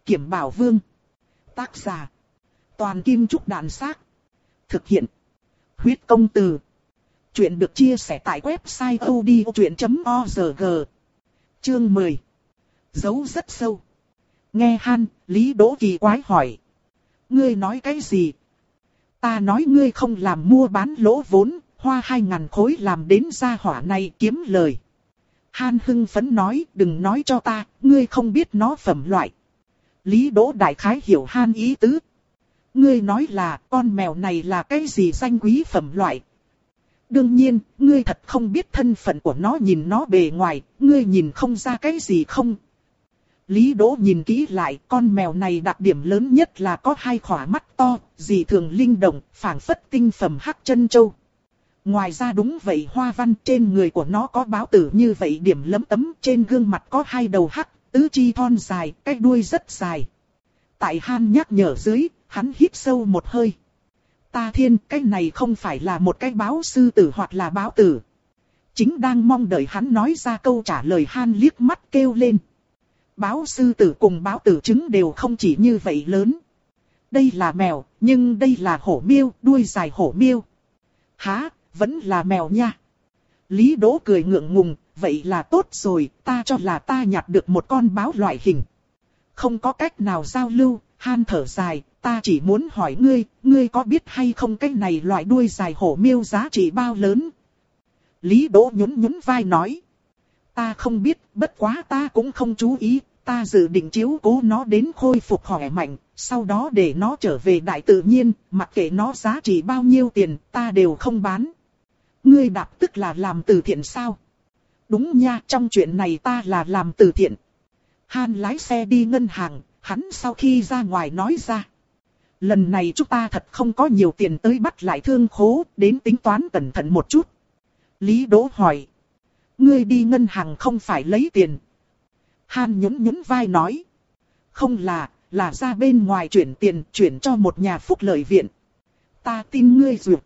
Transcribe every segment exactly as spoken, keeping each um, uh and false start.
Kiểm Bảo Vương. Tác giả. Toàn Kim Trúc Đàn Xác. Thực hiện. Huyết Công Từ. Chuyện được chia sẻ tại website odchuyện chấm org. Chương mười. Giấu rất sâu. Nghe Han, Lý Đỗ kỳ quái hỏi. Ngươi nói cái gì? Ta nói ngươi không làm mua bán lỗ vốn, hoa hai ngàn khối làm đến gia hỏa này kiếm lời. Han hưng phấn nói, đừng nói cho ta, ngươi không biết nó phẩm loại. Lý Đỗ đại khái hiểu Han ý tứ. Ngươi nói là, con mèo này là cái gì danh quý phẩm loại? Đương nhiên, ngươi thật không biết thân phận của nó, nhìn nó bề ngoài, ngươi nhìn không ra cái gì không? Lý Đỗ nhìn kỹ lại, con mèo này đặc điểm lớn nhất là có hai khỏa mắt to, dị thường linh động, phảng phất tinh phẩm hắc chân châu. Ngoài ra đúng vậy, hoa văn trên người của nó có báo tử như vậy điểm lấm tấm, trên gương mặt có hai đầu hắc, tứ chi thon dài, cái đuôi rất dài. Tại Han nhắc nhở dưới, hắn hít sâu một hơi. Ta thiên, cái này không phải là một cái báo sư tử hoặc là báo tử. Chính đang mong đợi hắn nói ra câu trả lời, Han liếc mắt kêu lên. Báo sư tử cùng báo tử trứng đều không chỉ như vậy lớn. Đây là mèo, nhưng đây là hổ miêu, đuôi dài hổ miêu. Hả, vẫn là mèo nha. Lý Đỗ cười ngượng ngùng, vậy là tốt rồi, ta cho là ta nhặt được một con báo loại hình. Không có cách nào giao lưu, Han thở dài, ta chỉ muốn hỏi ngươi, ngươi có biết hay không cái này loại đuôi dài hổ miêu giá trị bao lớn? Lý Đỗ nhún nhún vai nói. Ta không biết, bất quá ta cũng không chú ý, ta dự định chiếu cố nó đến khôi phục khỏe mạnh, sau đó để nó trở về đại tự nhiên, mặc kệ nó giá trị bao nhiêu tiền, ta đều không bán. Ngươi đạp tức là làm từ thiện sao? Đúng nha, trong chuyện này ta là làm từ thiện. Han lái xe đi ngân hàng, hắn sau khi ra ngoài nói ra. Lần này chúng ta thật không có nhiều tiền tới bắt lại thương khố, đến tính toán cẩn thận một chút. Lý Đỗ hỏi. Ngươi đi ngân hàng không phải lấy tiền. Han nhún nhún vai nói. Không là, là ra bên ngoài chuyển tiền, chuyển cho một nhà phúc lợi viện. Ta tin ngươi duyệt.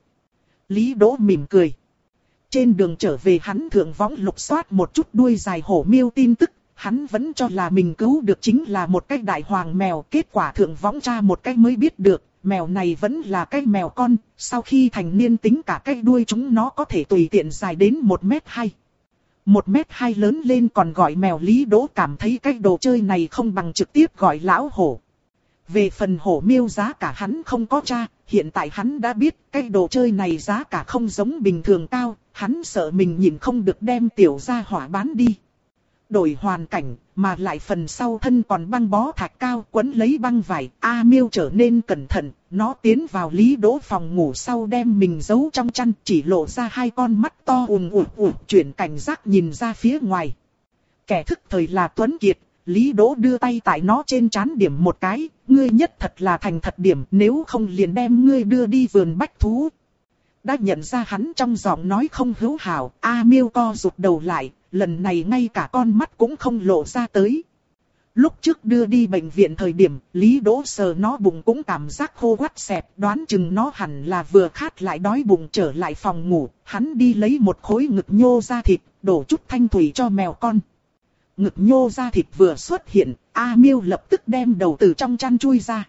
Lý Đỗ mỉm cười. Trên đường trở về hắn thượng võng lục soát một chút đuôi dài hổ miêu tin tức. Hắn vẫn cho là mình cứu được chính là một cái đại hoàng mèo. Kết quả thượng võng tra một cái mới biết được, mèo này vẫn là cái mèo con. Sau khi thành niên tính cả cái đuôi chúng nó có thể tùy tiện dài đến một mét hai. Một mét hai lớn lên còn gọi mèo. Lý Đỗ cảm thấy cái đồ chơi này không bằng trực tiếp gọi lão hổ. Về phần hổ miêu giá cả hắn không có tra, hiện tại hắn đã biết cái đồ chơi này giá cả không giống bình thường cao, hắn sợ mình nhìn không được đem tiểu gia hỏa bán đi. Đổi hoàn cảnh, mà lại phần sau thân còn băng bó thạch cao quấn lấy băng vải, A Miêu trở nên cẩn thận, nó tiến vào Lý Đỗ phòng ngủ sau đem mình giấu trong chăn, chỉ lộ ra hai con mắt to ùn ùn ùn, chuyển cảnh giác nhìn ra phía ngoài. Kẻ thức thời là Tuấn Kiệt, Lý Đỗ đưa tay tại nó trên trán điểm một cái, ngươi nhất thật là thành thật điểm, nếu không liền đem ngươi đưa đi vườn bách thú. Đã nhận ra hắn trong giọng nói không hữu hảo, A Miêu co rụt đầu lại, lần này ngay cả con mắt cũng không lộ ra tới. Lúc trước đưa đi bệnh viện thời điểm, Lý Đỗ sờ nó bụng cũng cảm giác khô quắt xẹp, đoán chừng nó hẳn là vừa khát lại đói bụng trở lại phòng ngủ, hắn đi lấy một khối ngực nhô ra thịt, đổ chút thanh thủy cho mèo con. Ngực nhô ra thịt vừa xuất hiện, A Miêu lập tức đem đầu từ trong chăn chui ra.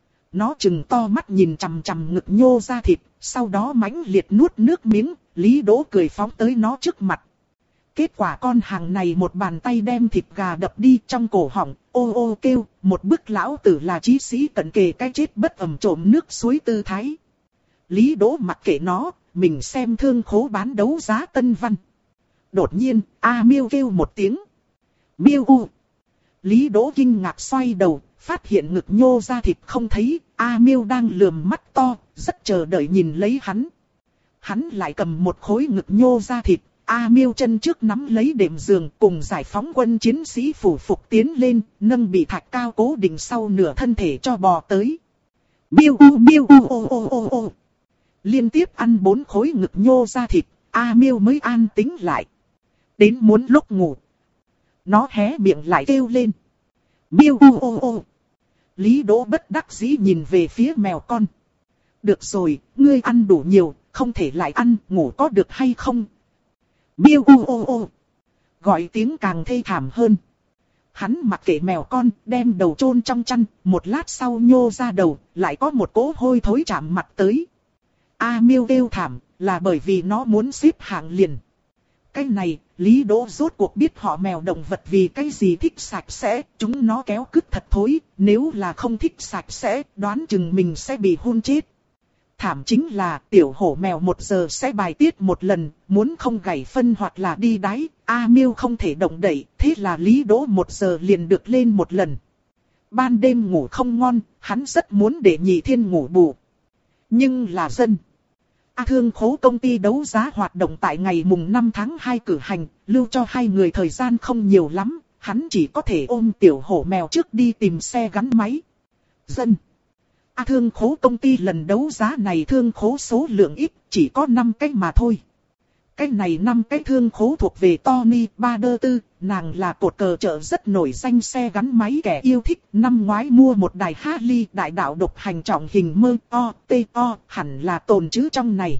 Nó trừng to mắt nhìn chằm chằm ngực nhô ra thịt, sau đó mãnh liệt nuốt nước miếng, Lý Đỗ cười phóng tới nó trước mặt. Kết quả con hàng này một bàn tay đem thịt gà đập đi trong cổ họng, ô ô kêu, một bức lão tử là chí sĩ cận kề cái chết bất ẩm trộm nước suối tư thái. Lý Đỗ mặc kệ nó, mình xem thương khố bán đấu giá Tân Văn. Đột nhiên, A Miêu kêu một tiếng. Miêu u. Lý Đỗ kinh ngạc xoay đầu, phát hiện ngực nhô ra thịt không thấy, A Miêu đang lườm mắt to, rất chờ đợi nhìn lấy hắn. Hắn lại cầm một khối ngực nhô ra thịt, A Miêu chân trước nắm lấy đệm giường cùng giải phóng quân chiến sĩ phủ phục tiến lên, nâng bị thạch cao cố định sau nửa thân thể cho bò tới. Miêu u miêu u ô ô ô ô. Liên tiếp ăn bốn khối ngực nhô ra thịt, A Miêu mới an tĩnh lại. Đến muốn lúc ngủ, nó hé miệng lại kêu lên. Miêu u ô ô. Lý Đỗ bất đắc dĩ nhìn về phía mèo con. Được rồi, ngươi ăn đủ nhiều, không thể lại ăn, ngủ có được hay không? Miêu u ô ô. Gọi tiếng càng thê thảm hơn. hắn mặc kệ mèo con, đem đầu chôn trong chăn, một lát sau nhô ra đầu, lại có một cỗ hôi thối chạm mặt tới. A Miêu kêu thảm, là bởi vì nó muốn xếp hạng liền. Cái này, Lý Đỗ rốt cuộc biết họ mèo động vật vì cái gì thích sạch sẽ, chúng nó kéo cứt thật thối, nếu là không thích sạch sẽ, đoán chừng mình sẽ bị hôn chết. Thảm chính là tiểu hổ mèo một giờ sẽ bài tiết một lần, muốn không gảy phân hoặc là đi đáy, A Miêu không thể động đậy, thế là Lý Đỗ một giờ liền được lên một lần. Ban đêm ngủ không ngon, hắn rất muốn để Nhị Thiên ngủ bù. Nhưng là dân. A Thương Khố công ty đấu giá hoạt động tại ngày mùng năm tháng hai cử hành, lưu cho hai người thời gian không nhiều lắm, hắn chỉ có thể ôm tiểu hổ mèo trước đi tìm xe gắn máy. Dân. A Thương Khố công ty lần đấu giá này thương khố số lượng ít, chỉ có năm cái mà thôi. Cái này năm cái thương khố thuộc về Tony Bader, nàng là cột cờ chợ rất nổi danh xe gắn máy kẻ yêu thích. Năm ngoái mua một đài Harley đại đạo độc hành trọng hình mơ o tê o, hẳn là tồn chứ trong này.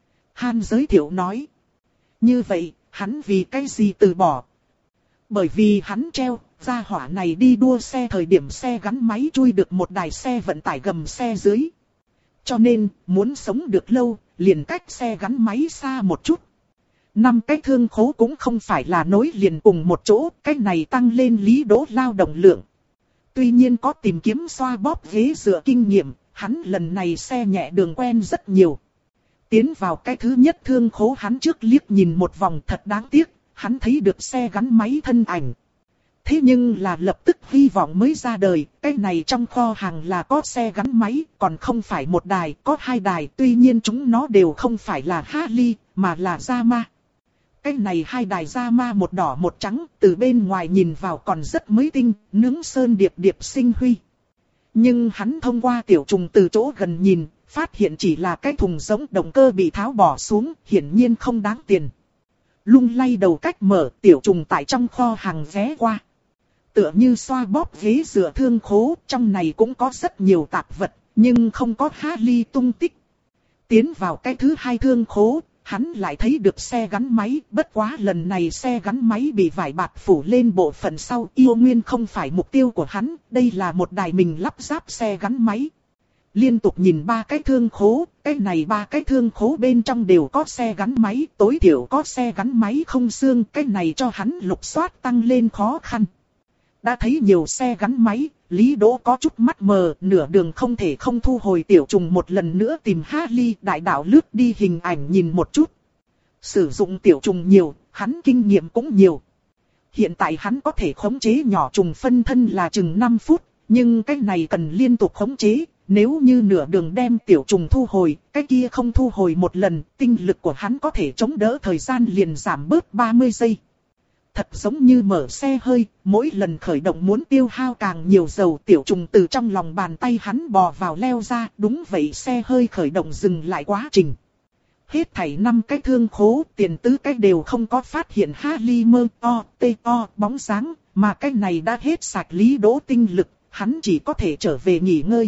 Han giới thiệu nói. Như vậy, hắn vì cái gì từ bỏ? Bởi vì hắn treo, gia hỏa này đi đua xe thời điểm xe gắn máy chui được một đài xe vận tải gầm xe dưới. Cho nên, muốn sống được lâu, liền cách xe gắn máy xa một chút. Năm cái thương khố cũng không phải là nối liền cùng một chỗ, cái này tăng lên Lý Đỗ lao động lượng. Tuy nhiên có tìm kiếm xoa bóp ghế dựa kinh nghiệm, hắn lần này xe nhẹ đường quen rất nhiều. Tiến vào cái thứ nhất thương khố hắn trước liếc nhìn một vòng thật đáng tiếc, hắn thấy được xe gắn máy thân ảnh. Thế nhưng là lập tức hy vọng mới ra đời, cái này trong kho hàng là có xe gắn máy, còn không phải một đài, có hai đài, tuy nhiên chúng nó đều không phải là Harley, mà là Yamaha. Cái này hai đài Yamaha một đỏ một trắng, từ bên ngoài nhìn vào còn rất mới tinh, nướng sơn điệp điệp sinh huy. Nhưng hắn thông qua tiểu trùng từ chỗ gần nhìn, phát hiện chỉ là cái thùng giống động cơ bị tháo bỏ xuống, hiển nhiên không đáng tiền. Lung lay đầu cách mở, tiểu trùng tại trong kho hàng ghé qua. Tựa như xoa bóp ghế dựa thương khố, trong này cũng có rất nhiều tạp vật, nhưng không có Harley tung tích. Tiến vào cái thứ hai thương khố, hắn lại thấy được xe gắn máy, bất quá lần này xe gắn máy bị vải bạt phủ lên bộ phận sau, yêu nguyên không phải mục tiêu của hắn, đây là một đài mình lắp ráp xe gắn máy. Liên tục nhìn ba cái thương khố, cái này ba cái thương khố bên trong đều có xe gắn máy, tối thiểu có xe gắn máy không xương, cái này cho hắn lục soát tăng lên khó khăn. Đã thấy nhiều xe gắn máy, Lý Đỗ có chút mắt mờ, nửa đường không thể không thu hồi tiểu trùng một lần nữa tìm Harley đại đạo lướt đi hình ảnh nhìn một chút. Sử dụng tiểu trùng nhiều, hắn kinh nghiệm cũng nhiều. Hiện tại hắn có thể khống chế nhỏ trùng phân thân là chừng năm phút, nhưng cái này cần liên tục khống chế. Nếu như nửa đường đem tiểu trùng thu hồi, cái kia không thu hồi một lần, tinh lực của hắn có thể chống đỡ thời gian liền giảm bớt ba mươi giây. Thật giống như mở xe hơi, mỗi lần khởi động muốn tiêu hao càng nhiều dầu, tiểu trùng từ trong lòng bàn tay hắn bò vào leo ra, đúng vậy xe hơi khởi động dừng lại quá trình. Hết thảy năm cái thương khố, tiền tứ cái đều không có phát hiện Harley mơ o tê o bóng dáng, mà cái này đã hết sạch Lý Đỗ tinh lực, hắn chỉ có thể trở về nghỉ ngơi.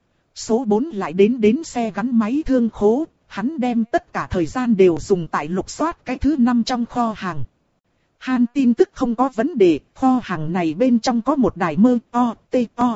Số bốn lại đến đến xe gắn máy thương khố, hắn đem tất cả thời gian đều dùng tại lục soát cái thứ năm trong kho hàng. Han tin tức không có vấn đề, kho hàng này bên trong có một đài mơ o tê o.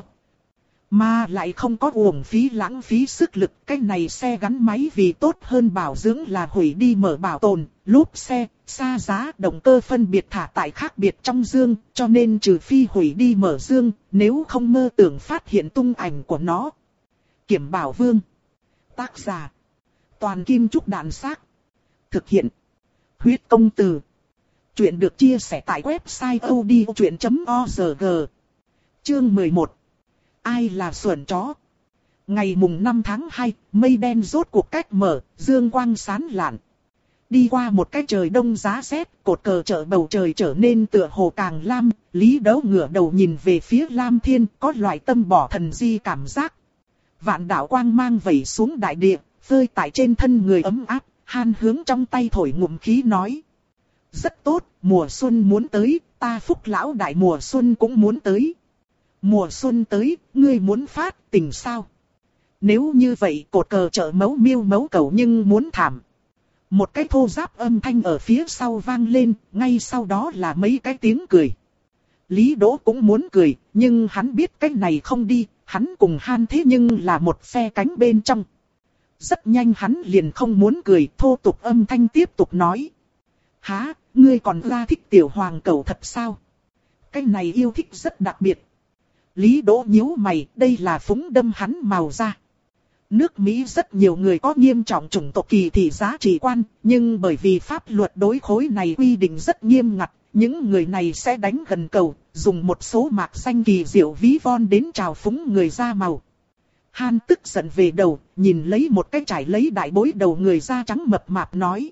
Mà lại không có uổng phí lãng phí sức lực, cái này xe gắn máy vì tốt hơn bảo dưỡng là hủy đi mở bảo tồn, lốp xe, xa giá, động cơ phân biệt thả tại khác biệt trong dương, cho nên trừ phi hủy đi mở dương, nếu không mơ tưởng phát hiện tung ảnh của nó. Kiểm Bảo Vương. Tác giả. Toàn Kim Trúc Đạn Xác. Thực hiện. Huyết Công Từ. Chuyện được chia sẻ tại website odchuyện chấm org. Chương mười một. Ai là xuẩn chó? Ngày mùng năm tháng hai, mây đen rốt cuộc cách mở, dương quang sáng lạn. Đi qua một cái trời đông giá rét, cột cờ chợ bầu trời trở nên tựa hồ càng lam, Lý Đỗ ngửa đầu nhìn về phía lam thiên, có loại tâm bỏ thần di cảm giác. Vạn đạo quang mang vẩy xuống đại địa, rơi tại trên thân người ấm áp, Han hướng trong tay thổi ngụm khí nói. Rất tốt, mùa xuân muốn tới, ta Phúc lão đại mùa xuân cũng muốn tới. Mùa xuân tới, ngươi muốn phát tình sao? Nếu như vậy cột cờ chợ mấu miêu mấu cầu nhưng muốn thảm. Một cái thô giáp âm thanh ở phía sau vang lên, ngay sau đó là mấy cái tiếng cười. Lý Đỗ cũng muốn cười, nhưng hắn biết cái này không đi, hắn cùng Han thế nhưng là một phe cánh bên trong. Rất nhanh hắn liền không muốn cười, thô tục âm thanh tiếp tục nói. Hả, ngươi còn ra thích tiểu hoàng cẩu thật sao? Cái này yêu thích rất đặc biệt. Lý Đỗ nhíu mày, đây là phúng đâm hắn màu da. Nước Mỹ rất nhiều người có nghiêm trọng chủng tộc kỳ thị giá trị quan, nhưng bởi vì pháp luật đối khối này quy định rất nghiêm ngặt, những người này sẽ đánh gần cầu, dùng một số mạc xanh kỳ diệu ví von đến trào phúng người da màu. Han tức giận về đầu, nhìn lấy một cái trải lấy đại bối đầu người da trắng mập mạp nói.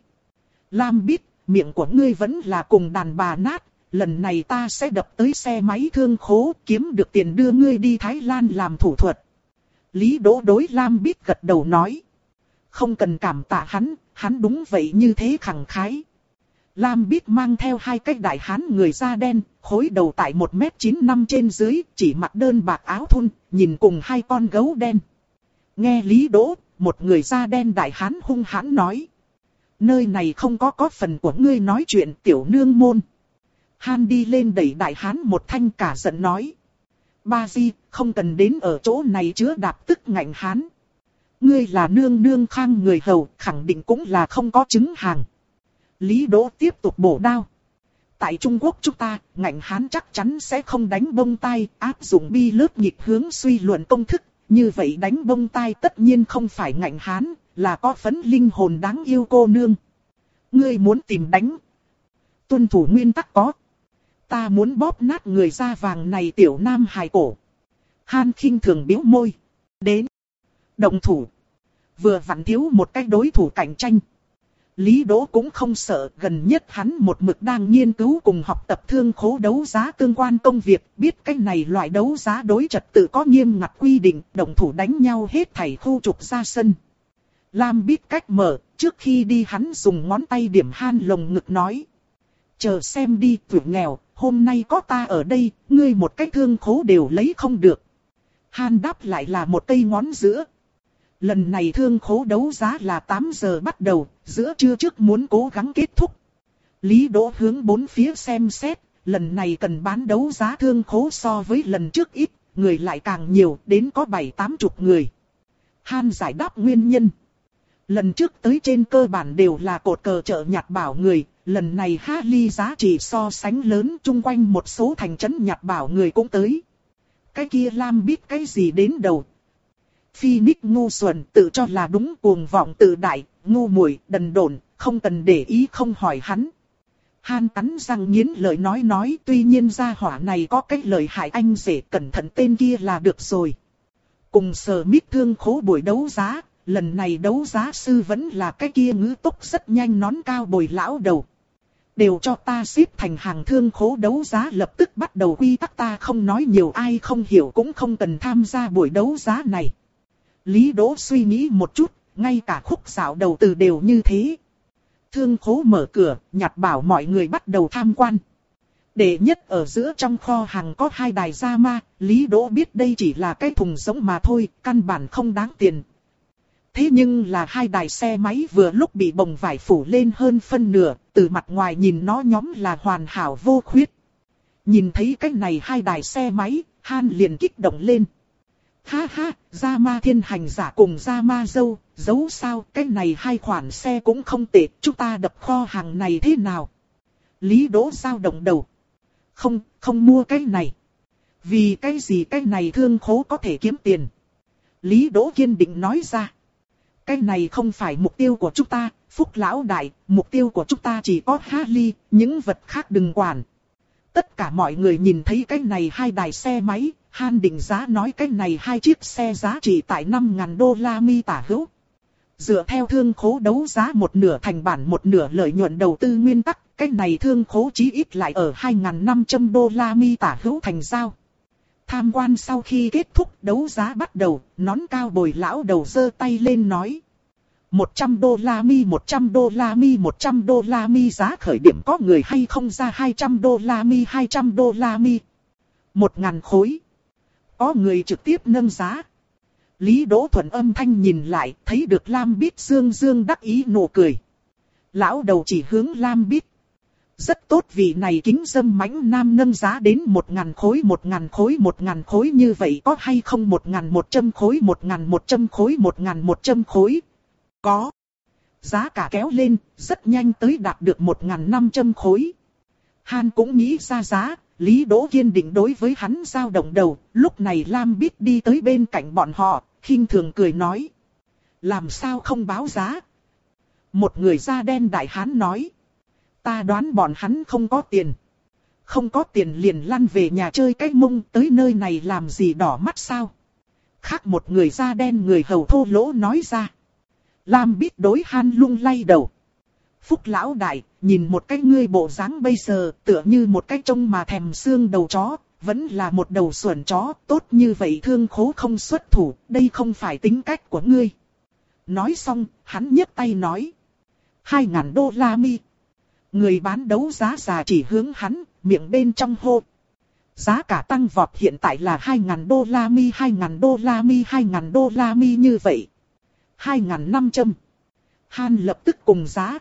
Lam biết, miệng của ngươi vẫn là cùng đàn bà nát, lần này ta sẽ đập tới xe máy thương khố, kiếm được tiền đưa ngươi đi Thái Lan làm thủ thuật. Lý Đỗ đối Lam biết gật đầu nói. Không cần cảm tạ hắn, hắn đúng vậy như thế khẳng khái. Lam biết mang theo hai cái đại hán người da đen, khối đầu tại một mét chín năm trên dưới, chỉ mặc đơn bạc áo thun, nhìn cùng hai con gấu đen. Nghe Lý Đỗ, một người da đen đại hán hung hãn nói. Nơi này không có có phần của ngươi nói chuyện tiểu nương môn. Han đi lên đẩy đại hán một thanh cả giận nói. Ba Di, không cần đến ở chỗ này chứa đạp tức ngạnh hán. Ngươi là nương nương khang người hầu, khẳng định cũng là không có chứng hàng. Lý Đỗ tiếp tục bổ đao. Tại Trung Quốc chúng ta, ngạnh hán chắc chắn sẽ không đánh bông tai, áp dụng bi lớp nhịp hướng suy luận công thức. Như vậy đánh bông tai tất nhiên không phải ngạnh hán, là có phấn linh hồn đáng yêu cô nương. Ngươi muốn tìm đánh. Tuân thủ nguyên tắc có. Ta muốn bóp nát người da vàng này tiểu nam hài cổ. Han khinh thường biếu môi. Đến. Động thủ. Vừa vặn thiếu một cái đối thủ cạnh tranh. Lý Đỗ cũng không sợ, gần nhất hắn một mực đang nghiên cứu cùng học tập thương khố đấu giá tương quan công việc, biết cái này loại đấu giá đối trật tự có nghiêm ngặt quy định, động thủ đánh nhau hết thảy khu trục ra sân. Lam biết cách mở, trước khi đi hắn dùng ngón tay điểm Han lồng ngực nói. Chờ xem đi, tuổi nghèo, hôm nay có ta ở đây, ngươi một cái thương khố đều lấy không được. Han đáp lại là một cây ngón giữa. Lần này thương khố đấu giá là tám giờ bắt đầu, giữa trưa trước muốn cố gắng kết thúc. Lý Đỗ hướng bốn phía xem xét, lần này cần bán đấu giá thương khố so với lần trước ít, người lại càng nhiều, đến có bảy tám chục người. Han giải đáp nguyên nhân. Lần trước tới trên cơ bản đều là cột cờ chợ nhặt bảo người, lần này Harley giá trị so sánh lớn, chung quanh một số thành trấn nhặt bảo người cũng tới. Cái kia Lam biết cái gì đến đầu. Phoenix ngu xuẩn, tự cho là đúng, cuồng vọng tự đại, ngu muội, đần độn, không cần để ý không hỏi hắn. Han cắn răng nghiến lợi nói nói, tuy nhiên gia hỏa này có cái lời hại anh rể, cẩn thận tên kia là được rồi. Cùng sở mít thương khố buổi đấu giá, lần này đấu giá sư vẫn là cái kia ngữ tốc rất nhanh nón cao bồi lão đầu. Đều cho ta xếp thành hàng thương khố đấu giá, lập tức bắt đầu quy tắc, ta không nói nhiều, ai không hiểu cũng không cần tham gia buổi đấu giá này. Lý Đỗ suy nghĩ một chút, ngay cả khúc dạo đầu từ đều như thế. Thương khố mở cửa, nhặt bảo mọi người bắt đầu tham quan. Đệ nhất ở giữa trong kho hàng có hai đài da ma, Lý Đỗ biết đây chỉ là cái thùng giống mà thôi, căn bản không đáng tiền. Thế nhưng là hai đài xe máy vừa lúc bị bồng vải phủ lên hơn phân nửa, từ mặt ngoài nhìn nó nhóm là hoàn hảo vô khuyết. Nhìn thấy cái này hai đài xe máy, Han liền kích động lên. Ha ha, da ma thiên hành giả cùng da ma dâu, dấu sao, cái này hai khoản xe cũng không tệ, chúng ta đập kho hàng này thế nào? Lý Đỗ dao động đầu. Không, không mua cái này. Vì cái gì cái này thương khố có thể kiếm tiền? Lý Đỗ kiên định nói ra. Cái này không phải mục tiêu của chúng ta, Phúc lão đại, mục tiêu của chúng ta chỉ có Harley, những vật khác đừng quản. Tất cả mọi người nhìn thấy cái này hai đài xe máy, Han định giá nói cái này hai chiếc xe giá trị tại năm nghìn đô la mi tả hữu. Dựa theo thương khố đấu giá một nửa thành bản một nửa lợi nhuận đầu tư nguyên tắc, cái này thương khố chí ít lại ở hai nghìn năm trăm đô la mi tả hữu thành giao. Tham quan sau khi kết thúc đấu giá bắt đầu, nón cao bồi lão đầu giơ tay lên nói. một trăm đô la mi, một trăm đô la mi, một trăm đô la mi, giá khởi điểm có người hay không ra hai trăm đô la mi, hai trăm đô la mi. một nghìn khối. Có người trực tiếp nâng giá. Lý Đỗ Thuần âm thanh nhìn lại, thấy được Lam Bít dương dương đắc ý nụ cười. Lão đầu chỉ hướng Lam Bít. Rất tốt, vị này kính dâm mãnh nam nâng giá đến một ngàn khối, một ngàn khối, một ngàn khối như vậy có hay không? Một ngàn một trăm khối, một ngàn một trăm khối, một ngàn một trăm khối. Có. Giá cả kéo lên, rất nhanh tới đạt được một ngàn năm trăm khối. Han cũng nghĩ ra giá, Lý Đỗ kiên định đối với hắn dao động đầu. Lúc này Lam Bích đi tới bên cạnh bọn họ, khinh thường cười nói. Làm sao không báo giá? Một người da đen đại hán nói. Ta đoán bọn hắn không có tiền. Không có tiền liền lăn về nhà chơi cái mông, tới nơi này làm gì đỏ mắt sao? Khác một người da đen người hầu thô lỗ nói ra. Lam Bích đối Han lung lay đầu. Phúc lão đại, nhìn một cái ngươi bộ dáng bây giờ tựa như một cái trông mà thèm xương đầu chó, vẫn là một đầu xuẩn chó, tốt như vậy thương khố không xuất thủ, đây không phải tính cách của ngươi. Nói xong, hắn nhấc tay nói. Hai ngàn đô la mi. Người bán đấu giá già chỉ hướng hắn, miệng bên trong hô. Giá cả tăng vọt hiện tại là hai ngàn đô la mi, hai ngàn đô la mi, hai ngàn đô la mi như vậy. hai ngàn năm trăm. Han lập tức cùng giá.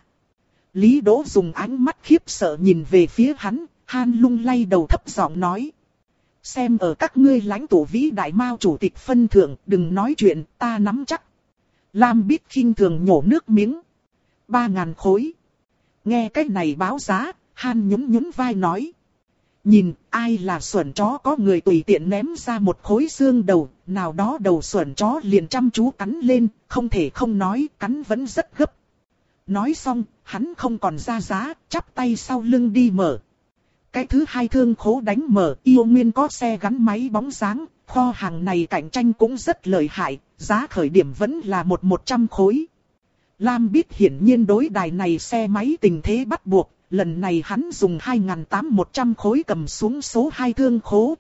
Lý Đỗ dùng ánh mắt khiếp sợ nhìn về phía hắn, Han lung lay đầu thấp giọng nói. Xem ở các ngươi lãnh tụ vĩ đại Mao chủ tịch phân thượng, đừng nói chuyện, ta nắm chắc. Lam Bích khinh thường nhổ nước miếng. Ba ngàn khối. Nghe cái này báo giá, Han nhún nhún vai nói. Nhìn, ai là xuẩn chó, có người tùy tiện ném ra một khối xương đầu, nào đó đầu xuẩn chó liền chăm chú cắn lên, không thể không nói, cắn vẫn rất gấp. Nói xong, hắn không còn ra giá, chắp tay sau lưng đi mở. Cái thứ hai thương khố đánh mở, yêu nguyên có xe gắn máy bóng dáng, kho hàng này cạnh tranh cũng rất lợi hại, giá khởi điểm vẫn là một một trăm khối. Lam Bích hiển nhiên đối đài này xe máy tình thế bắt buộc, lần này hắn dùng hai ngàn tám trăm một trăm khối cầm xuống số hai thương khố.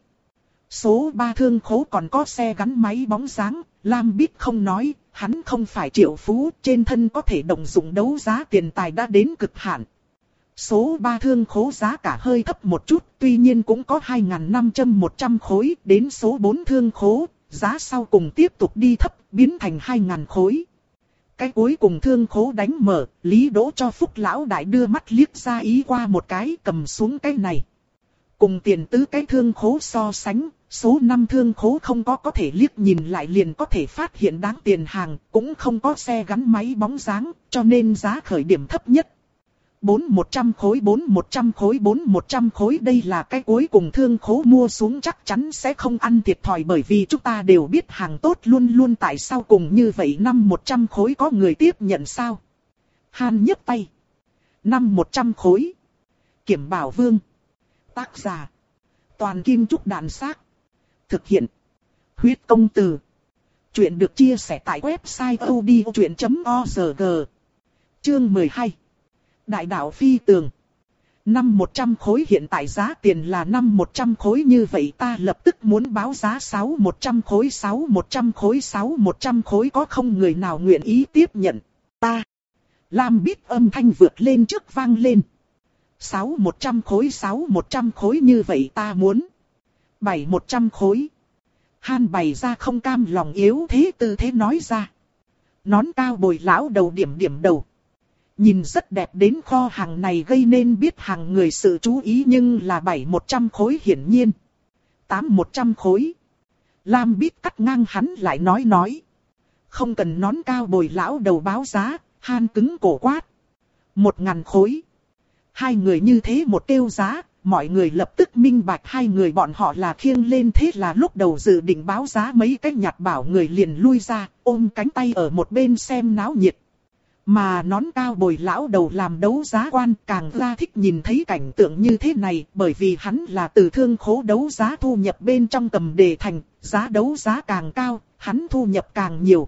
Số ba thương khố còn có xe gắn máy bóng dáng, Lam Bích không nói, hắn không phải triệu phú, trên thân có thể động dụng đấu giá tiền tài đã đến cực hạn. Số ba thương khố giá cả hơi thấp một chút, tuy nhiên cũng có hai ngàn năm trăm một trăm khối, đến số bốn thương khố, giá sau cùng tiếp tục đi thấp, biến thành hai ngàn khối. Cái cuối cùng thương khố đánh mở, Lý Đỗ cho Phúc lão đại đưa mắt liếc ra ý qua một cái, cầm xuống cái này. Cùng tiền tứ cái thương khố so sánh, số năm thương khố không có có thể liếc nhìn lại liền có thể phát hiện đáng tiền hàng, cũng không có xe gắn máy bóng dáng, cho nên giá khởi điểm thấp nhất. Bốn một trăm khối, bốn một trăm khối, bốn một trăm khối, đây là cái cuối cùng thương khố mua xuống chắc chắn sẽ không ăn thiệt thòi, bởi vì chúng ta đều biết hàng tốt luôn luôn tại sao cùng như vậy. Năm một trăm khối có người tiếp nhận sao? Han nhấc tay. Năm một trăm khối. Kiểm Bảo Vương. Tác giả. Toàn Kim Trúc Đàn Xác. Thực hiện. Huyết Công Từ. Chuyện được chia sẻ tại website odchuyện chấm org. Chương mười hai. Đại đạo phi tường. Năm một trăm khối, hiện tại giá tiền là năm một trăm khối, như vậy ta lập tức muốn báo giá sáu một trăm khối, sáu một trăm khối, sáu một trăm khối, có không người nào nguyện ý tiếp nhận? Ta. Lam Bích âm thanh vượt lên trước vang lên. Sáu một trăm khối, sáu một trăm khối, như vậy ta muốn. Bảy một trăm khối. Han bày ra không cam lòng yếu thế tư thế nói ra. Nón cao bồi lão đầu điểm điểm đầu. Nhìn rất đẹp, đến kho hàng này gây nên biết hàng người sự chú ý, nhưng là bảy một trăm khối hiển nhiên. Tám một trăm khối. Lam Bích cắt ngang hắn lại nói nói. Không cần nón cao bồi lão đầu báo giá, Han cứng cổ quát. Một ngàn khối. Hai người như thế một kêu giá, mọi người lập tức minh bạch hai người bọn họ là khiêng lên, thế là lúc đầu dự định báo giá mấy cái nhặt bảo người liền lui ra, ôm cánh tay ở một bên xem náo nhiệt. Mà nón cao bồi lão đầu làm đấu giá quan càng ra thích nhìn thấy cảnh tượng như thế này, bởi vì hắn là từ thương khố đấu giá thu nhập bên trong cầm đề thành, giá đấu giá càng cao, hắn thu nhập càng nhiều.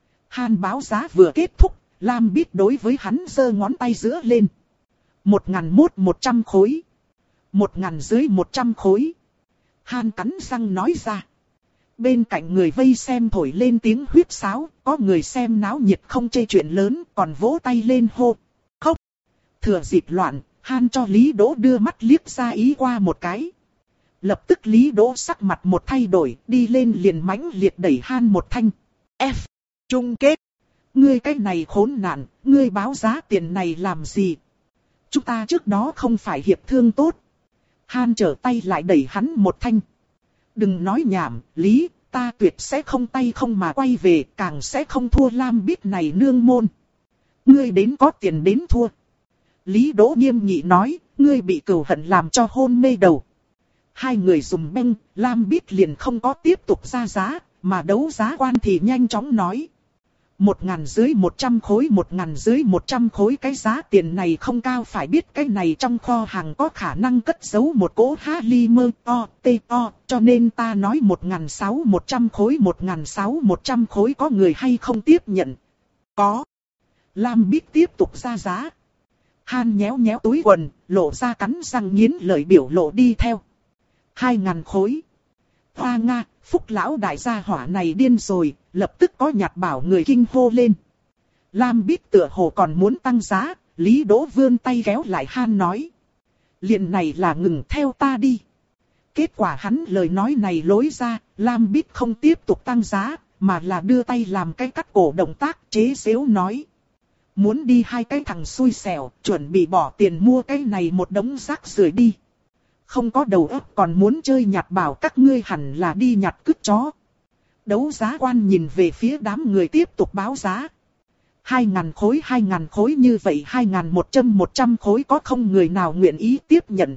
Han báo giá vừa kết thúc, Lam Bích đối với hắn giơ ngón tay giữa lên. Một ngàn mốt một trăm khối. Một ngàn dưới một trăm khối. Han cắn răng nói ra. Bên cạnh người vây xem thổi lên tiếng huýt sáo, có người xem náo nhiệt không chê chuyện lớn, còn vỗ tay lên hô. Khóc. Thừa dịp loạn, Han cho Lý Đỗ đưa mắt liếc ra ý qua một cái. Lập tức Lý Đỗ sắc mặt một thay đổi, đi lên liền mãnh liệt đẩy Han một thanh. F. Chung kết. Ngươi cái này khốn nạn, ngươi báo giá tiền này làm gì? Chúng ta trước đó không phải hiệp thương tốt. Han trở tay lại đẩy hắn một thanh. Đừng nói nhảm, Lý, ta tuyệt sẽ không tay không mà quay về, càng sẽ không thua Lam Bích này nương môn. Ngươi đến có tiền đến thua. Lý Đỗ nghiêm nghị nói, ngươi bị cừu hận làm cho hôn mê đầu. Hai người dùng beng, Lam Bích liền không có tiếp tục ra giá, mà đấu giá quan thì nhanh chóng nói. Một ngàn dưới một trăm khối, một ngàn dưới một trăm khối, cái giá tiền này không cao, phải biết cái này trong kho hàng có khả năng cất giấu một cỗ Halimer o, tê o, cho nên ta nói một ngàn sáu một trăm khối, một ngàn sáu một trăm khối, có người hay không tiếp nhận? Có. Lam Bích tiếp tục ra giá. Han nhéo nhéo túi quần, lộ ra cắn răng nghiến lợi biểu lộ đi theo. Hai ngàn khối. Hoa Nga, Phúc lão đại gia hỏa này điên rồi, lập tức có nhặt bảo người kinh hô lên. Lam Bích tựa hồ còn muốn tăng giá, Lý Đỗ vươn tay kéo lại Han nói. Liền này là ngừng theo ta đi. Kết quả hắn lời nói này lối ra, Lam Bích không tiếp tục tăng giá, mà là đưa tay làm cái cắt cổ động tác chế giễu nói. Muốn đi hai cái thằng xui xẻo, chuẩn bị bỏ tiền mua cái này một đống rác rưởi đi. Không có đầu óc còn muốn chơi nhặt bảo, các ngươi hẳn là đi nhặt cứt chó. Đấu giá quan nhìn về phía đám người tiếp tục báo giá. Hai ngàn khối, hai ngàn khối, như vậy hai ngàn một trăm, một trăm khối, có không người nào nguyện ý tiếp nhận.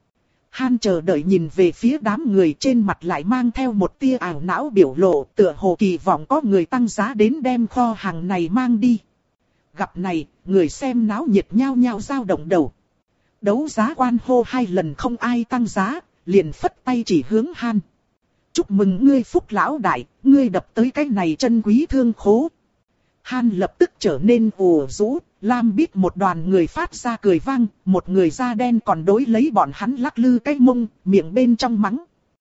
Han chờ đợi nhìn về phía đám người, trên mặt lại mang theo một tia ảo não biểu lộ, tựa hồ kỳ vọng có người tăng giá đến đem kho hàng này mang đi. Gặp này, người xem náo nhiệt nhao nhao dao động đầu. Đấu giá quan hô hai lần không ai tăng giá, liền phất tay chỉ hướng Han. Chúc mừng ngươi Phúc lão đại, ngươi đập tới cái này chân quý thương khố. Han lập tức trở nên ủ rũ, Lam Bích một đoàn người phát ra cười vang, một người da đen còn đối lấy bọn hắn lắc lư cái mông, miệng bên trong mắng.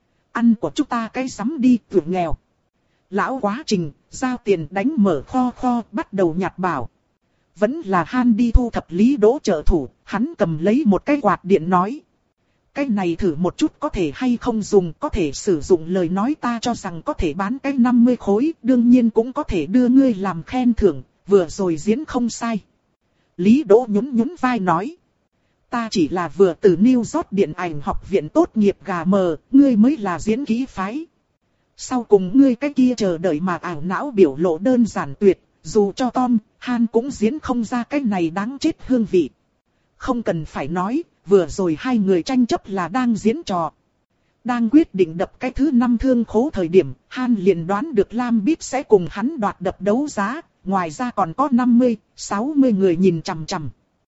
Ăn của chúng ta cái sắm đi, tưởng nghèo. Lão quá trình, giao tiền đánh mở kho kho, bắt đầu nhặt bảo. Vẫn là Han đi thu thập Lý Đỗ trợ thủ, hắn cầm lấy một cái quạt điện nói. Cái này thử một chút có thể hay không dùng, có thể sử dụng lời nói ta cho rằng có thể bán cái năm mươi khối, đương nhiên cũng có thể đưa ngươi làm khen thưởng, vừa rồi diễn không sai. Lý Đỗ nhún nhún vai nói. Ta chỉ là vừa từ New York điện ảnh học viện tốt nghiệp gà mờ, ngươi mới là diễn kỹ phái. Sau cùng ngươi cái kia chờ đợi mà ảo não biểu lộ đơn giản tuyệt, dù cho Tom, Han cũng diễn không ra cái này đáng chết hương vị. Không cần phải nói, vừa rồi hai người tranh chấp là đang diễn trò. Đang quyết định đập cái thứ năm thương khố thời điểm, Han liền đoán được Lam Bích sẽ cùng hắn đoạt đập đấu giá, ngoài ra còn có năm mươi, sáu mươi người nhìn chằm chằm.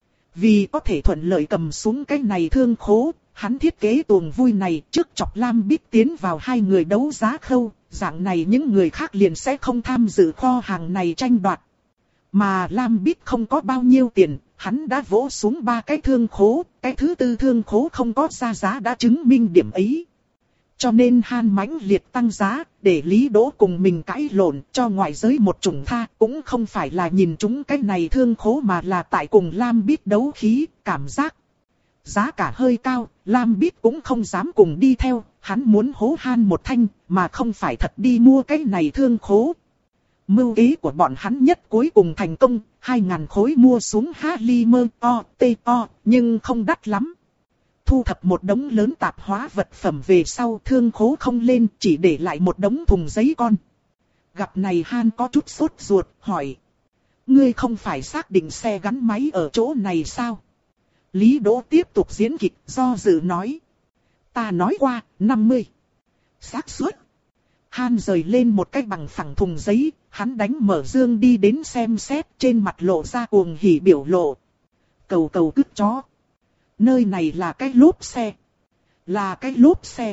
Vì có thể thuận lợi cầm xuống cái này thương khố, hắn thiết kế tuồng vui này trước chọc Lam Bích tiến vào hai người đấu giá khâu, dạng này những người khác liền sẽ không tham dự kho hàng này tranh đoạt. Mà Lam Bích không có bao nhiêu tiền, hắn đã vỗ xuống ba cái thương khố, cái thứ tư thương khố không có ra giá đã chứng minh điểm ấy. Cho nên Han mãnh liệt tăng giá, để Lý Đỗ cùng mình cãi lộn cho ngoại giới một trùng tha, cũng không phải là nhìn chúng cái này thương khố mà là tại cùng Lam Bích đấu khí, cảm giác. Giá cả hơi cao, Lam Bích cũng không dám cùng đi theo, hắn muốn hố Han một thanh, mà không phải thật đi mua cái này thương khố. Mưu ý của bọn hắn nhất cuối cùng thành công, hai ngàn khối mua xuống Halimer o, tê o, nhưng không đắt lắm. Thu thập một đống lớn tạp hóa vật phẩm về sau thương khố không lên, chỉ để lại một đống thùng giấy con. Gặp này Han có chút sốt ruột, hỏi. Ngươi không phải xác định xe gắn máy ở chỗ này sao? Lý Đỗ tiếp tục diễn kịch, do dự nói. Ta nói qua, năm mươi. Xác suất. Han rời lên một cái bằng phẳng thùng giấy, hắn đánh mở dương đi đến xem xét, trên mặt lộ ra cuồng hỉ biểu lộ. Cầu cầu cứt chó. Nơi này là cái lốp xe. Là cái lốp xe.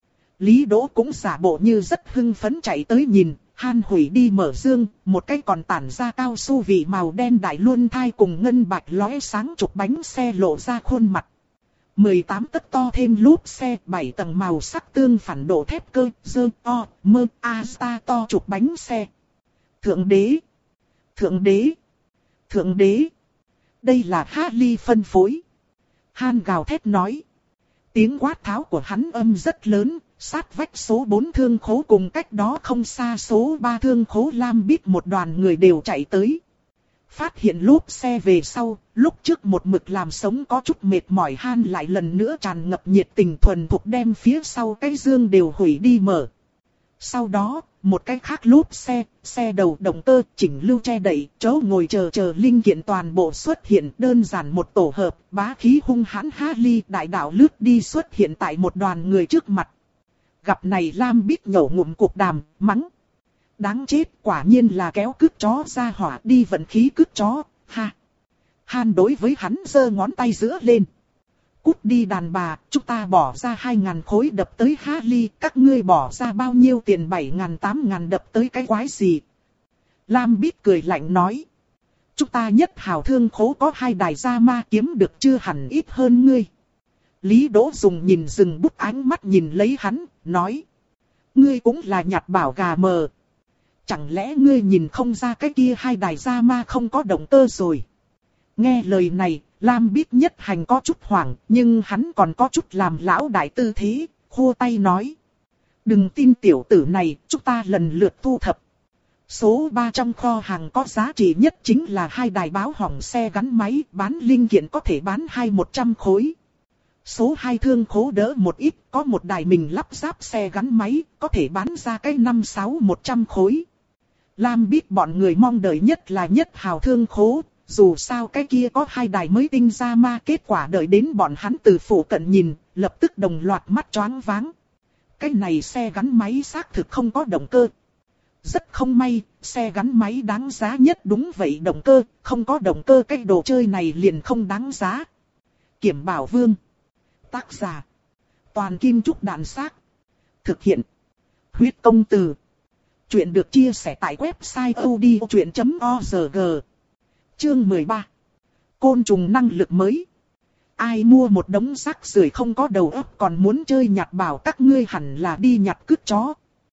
Lý Đỗ cũng giả bộ như rất hưng phấn chạy tới nhìn, Han hủy đi mở dương, một cái còn tản ra cao su vị màu đen đại luân thai cùng ngân bạch lóe sáng trục bánh xe lộ ra khuôn mặt. mười tám tấc to thêm lốp xe, bảy tầng màu sắc tương phản độ thép cơ, dơ to, mơ, asta to trục bánh xe. Thượng đế! Thượng đế! Thượng đế! Đây là Harley phân phối. Han gào thét nói. Tiếng quát tháo của hắn âm rất lớn, sát vách số bốn thương khố cùng cách đó không xa số ba thương khố Lam Bích một đoàn người đều chạy tới. Phát hiện lốp xe về sau, lúc trước một mực làm sống có chút mệt mỏi Han lại lần nữa tràn ngập nhiệt tình thuần thục đem phía sau cái dương đều hủy đi mở. Sau đó, một cái khác lốp xe, xe đầu động cơ, chỉnh lưu che đậy, chỗ ngồi chờ chờ linh kiện toàn bộ xuất hiện, đơn giản một tổ hợp, bá khí hung hãn Harley đại đạo lướt đi xuất hiện tại một đoàn người trước mặt. Gặp này Lam Bích nhổ ngụm cục đàm, mắng. Đáng chết, quả nhiên là kéo cướp chó ra hỏa đi vận khí cướp chó, ha. Han đối với hắn giơ ngón tay giữa lên. Cút đi đàn bà, chúng ta bỏ ra hai ngàn khối đập tới Harley, các ngươi bỏ ra bao nhiêu tiền bảy ngàn tám ngàn đập tới cái quái gì. Lam Bích cười lạnh nói. Chúng ta nhất hào thương khố có hai đài gia ma kiếm được chưa hẳn ít hơn ngươi. Lý Đỗ dùng nhìn dừng bút ánh mắt nhìn lấy hắn, nói. Ngươi cũng là nhặt bảo gà mờ. Chẳng lẽ ngươi nhìn không ra cái kia hai đài gia ma không có động cơ rồi. Nghe lời này, Lam Bích nhất hành có chút hoảng, nhưng hắn còn có chút làm lão đại tư thế, khua tay nói. Đừng tin tiểu tử này, chúng ta lần lượt thu thập. Số ba trong kho hàng có giá trị nhất chính là hai đài báo hỏng xe gắn máy, bán linh kiện có thể bán hai một trăm khối. Số hai thương khố đỡ một ít, có một đài mình lắp ráp xe gắn máy, có thể bán ra cái năm sáu một trăm khối. Lam Bích bọn người mong đợi nhất là nhất hào thương khố, dù sao cái kia có hai đài mới tinh ra ma, kết quả đợi đến bọn hắn từ phủ cận nhìn, lập tức đồng loạt mắt choáng váng. Cái này xe gắn máy xác thực không có động cơ. Rất không may, xe gắn máy đáng giá nhất đúng vậy động cơ, không có động cơ cái đồ chơi này liền không đáng giá. Kiểm Bảo Vương. Tác giả. Toàn Kim Trúc Đạn Xác. Thực hiện. Huyết Công Từ. Chuyện được chia sẻ tại website odchuyện chấm org. Chương mười ba. Côn trùng năng lực mới. Ai mua một đống rác rưởi không có đầu óc còn muốn chơi nhặt bảo, các ngươi hẳn là đi nhặt cứt chó.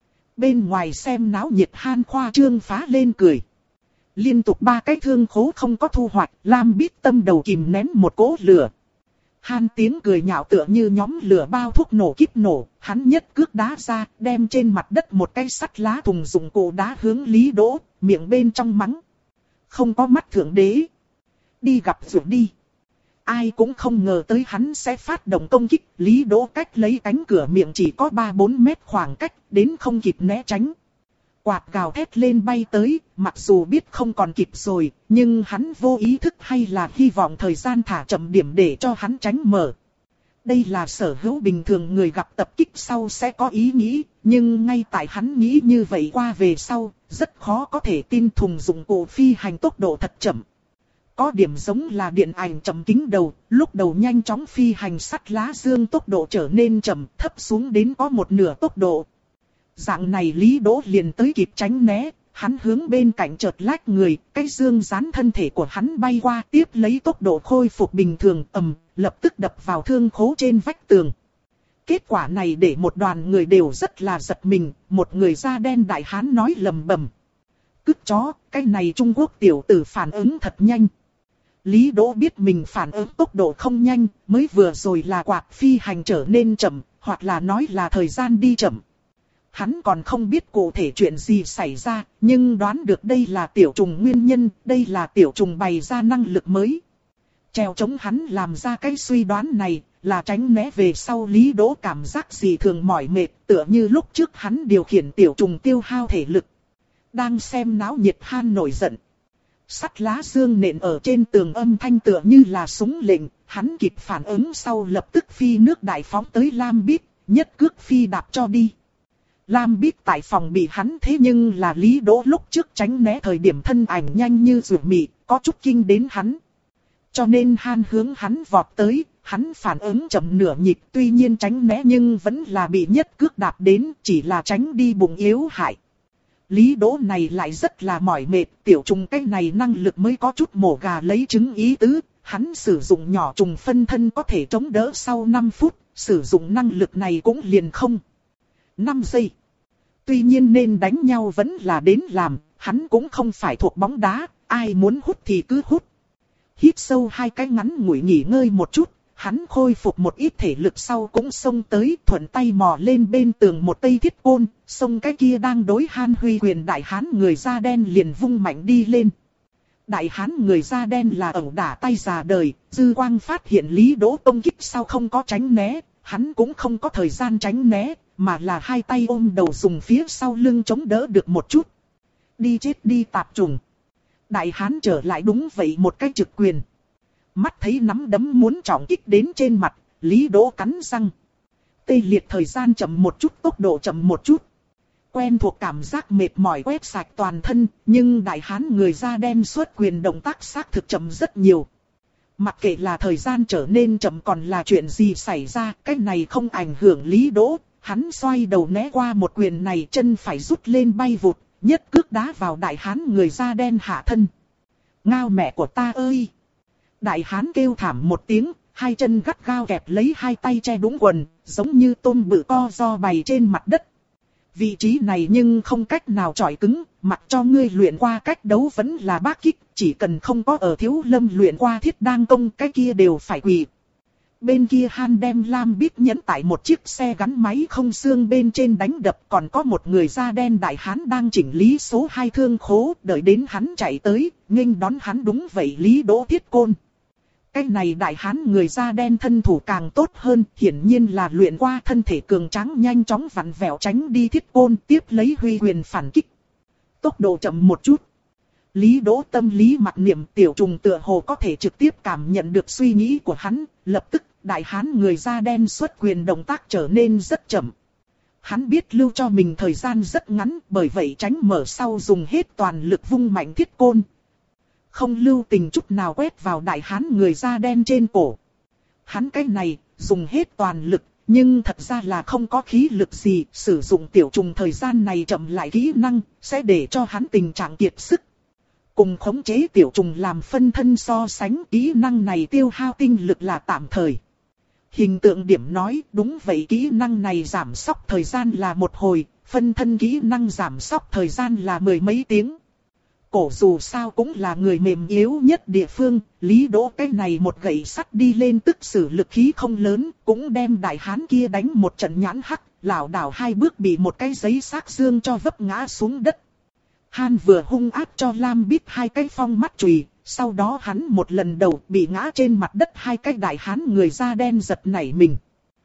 Bên ngoài xem náo nhiệt Han khoa trương phá lên cười. Liên tục ba cái thương khố không có thu hoạch, Lam Bích tâm đầu kìm nén một cỗ lửa. Han tiếng cười nhạo tựa như nhóm lửa bao thuốc nổ kíp nổ, hắn nhất cước đá ra, đem trên mặt đất một cái sắt lá thùng dụng cụ đá hướng Lý Đỗ, miệng bên trong mắng. Không có mắt thượng đế. Đi gặp ruột đi. Ai cũng không ngờ tới hắn sẽ phát động công kích, Lý Đỗ cách lấy cánh cửa miệng chỉ có ba bốn mét khoảng cách, đến không kịp né tránh. Quạt gào thét lên bay tới, mặc dù biết không còn kịp rồi, nhưng hắn vô ý thức hay là hy vọng thời gian thả chậm điểm để cho hắn tránh mở. Đây là sở hữu bình thường người gặp tập kích sau sẽ có ý nghĩ, nhưng ngay tại hắn nghĩ như vậy qua về sau, rất khó có thể tin thùng dụng cụ phi hành tốc độ thật chậm. Có điểm giống là điện ảnh chậm kính đầu, lúc đầu nhanh chóng phi hành sắt lá dương tốc độ trở nên chậm, thấp xuống đến có một nửa tốc độ. Dạng này Lý Đỗ liền tới kịp tránh né, hắn hướng bên cạnh chợt lách người, cái dương dán thân thể của hắn bay qua tiếp lấy tốc độ khôi phục bình thường ầm, lập tức đập vào thương khố trên vách tường. Kết quả này để một đoàn người đều rất là giật mình, một người da đen đại hán nói lầm bầm. Cứt chó, cái này Trung Quốc tiểu tử phản ứng thật nhanh. Lý Đỗ biết mình phản ứng tốc độ không nhanh, mới vừa rồi là quạt phi hành trở nên chậm, hoặc là nói là thời gian đi chậm. Hắn còn không biết cụ thể chuyện gì xảy ra, nhưng đoán được đây là tiểu trùng nguyên nhân, đây là tiểu trùng bày ra năng lực mới. Treo chống hắn làm ra cái suy đoán này, là tránh né về sau Lý Đỗ cảm giác gì thường mỏi mệt, tựa như lúc trước hắn điều khiển tiểu trùng tiêu hao thể lực. Đang xem náo nhiệt Han nổi giận. Sắt lá dương nện ở trên tường âm thanh tựa như là súng lệnh, hắn kịp phản ứng sau lập tức phi nước đại phóng tới Lam Bích, nhất cước phi đạp cho đi. Lam Bích tại phòng bị hắn thế nhưng là Lý Đỗ lúc trước tránh né thời điểm thân ảnh nhanh như rùa mị, có chút kinh đến hắn. Cho nên Han hướng hắn vọt tới, hắn phản ứng chậm nửa nhịp tuy nhiên tránh né nhưng vẫn là bị nhất cước đạp đến, chỉ là tránh đi bụng yếu hại. Lý Đỗ này lại rất là mỏi mệt, tiểu trùng cái này năng lực mới có chút mổ gà lấy trứng ý tứ, hắn sử dụng nhỏ trùng phân thân có thể chống đỡ sau năm phút, sử dụng năng lực này cũng liền không. năm giây. Tuy nhiên nên đánh nhau vẫn là đến làm, hắn cũng không phải thuộc bóng đá, ai muốn hút thì cứ hút. Hít sâu hai cái ngắn ngủi nghỉ ngơi một chút, hắn khôi phục một ít thể lực sau cũng xông tới thuận tay mò lên bên tường một cây thiết côn, xông cái kia đang đối Han huy quyền đại hán người da đen liền vung mạnh đi lên. Đại hán người da đen là ẩu đả tay già đời, dư quang phát hiện Lý Đỗ công kích sau không có tránh né, hắn cũng không có thời gian tránh né, mà là hai tay ôm đầu dùng phía sau lưng chống đỡ được một chút. Đi chết đi tạp trùng. Đại hán trở lại đúng vậy một cái trực quyền. Mắt thấy nắm đấm muốn trọng kích đến trên mặt, Lý Đỗ cắn răng. Tê liệt thời gian chậm một chút, tốc độ chậm một chút. Quen thuộc cảm giác mệt mỏi quét sạch toàn thân, nhưng đại hán người da đen xuất quyền động tác xác thực chậm rất nhiều. Mặc kệ là thời gian trở nên chậm còn là chuyện gì xảy ra, cái này không ảnh hưởng Lý Đỗ. Hắn xoay đầu né qua một quyền này, chân phải rút lên bay vụt, nhất cước đá vào đại hán người da đen hạ thân. Ngao mẹ của ta ơi! Đại hán kêu thảm một tiếng, hai chân gắt gao kẹp lấy hai tay che đúng quần, giống như tôm bự co ro bày trên mặt đất. Vị trí này nhưng không cách nào chọi cứng, mặc cho ngươi luyện qua cách đấu vẫn là bác kích, chỉ cần không có ở Thiếu Lâm luyện qua thiết đăng công cái kia đều phải quỳ. Bên kia Han đem lam bíp nhẫn tại một chiếc xe gắn máy không xương bên trên đánh đập, còn có một người da đen đại hán đang chỉnh lý số hai thương khố, đợi đến hắn chạy tới, nghênh đón hắn đúng vậy Lý Đỗ Thiết Côn. Cái này đại hán người da đen thân thủ càng tốt hơn, hiển nhiên là luyện qua thân thể cường tráng nhanh chóng vặn vẹo tránh đi Thiết Côn, tiếp lấy huy quyền phản kích. Tốc độ chậm một chút. Lý Đỗ tâm lý mặc niệm tiểu trùng tựa hồ có thể trực tiếp cảm nhận được suy nghĩ của hắn, lập tức đại hán người da đen xuất quyền động tác trở nên rất chậm. Hắn biết lưu cho mình thời gian rất ngắn, bởi vậy tránh mở sau dùng hết toàn lực vung mạnh Thiết Côn. Không lưu tình chút nào quét vào đại hán người da đen trên cổ. Hắn cái này, dùng hết toàn lực, nhưng thật ra là không có khí lực gì, sử dụng tiểu trùng thời gian này chậm lại kỹ năng, sẽ để cho hắn tình trạng kiệt sức. Cùng khống chế tiểu trùng làm phân thân so sánh, kỹ năng này tiêu hao tinh lực là tạm thời. Hình tượng điểm nói, đúng vậy kỹ năng này giảm sốc thời gian là một hồi, phân thân kỹ năng giảm sốc thời gian là mười mấy tiếng. Cổ dù sao cũng là người mềm yếu nhất địa phương, Lý Đỗ cái này một gậy sắt đi lên tức sử lực khí không lớn, cũng đem đại hán kia đánh một trận nhãn hắc, lảo đảo hai bước bị một cái giấy xác xương cho vấp ngã xuống đất. Han vừa hung ác cho Lam Bíp hai cái phong mắt chùy, sau đó hắn một lần đầu bị ngã trên mặt đất hai cái đại hán người da đen giật nảy mình.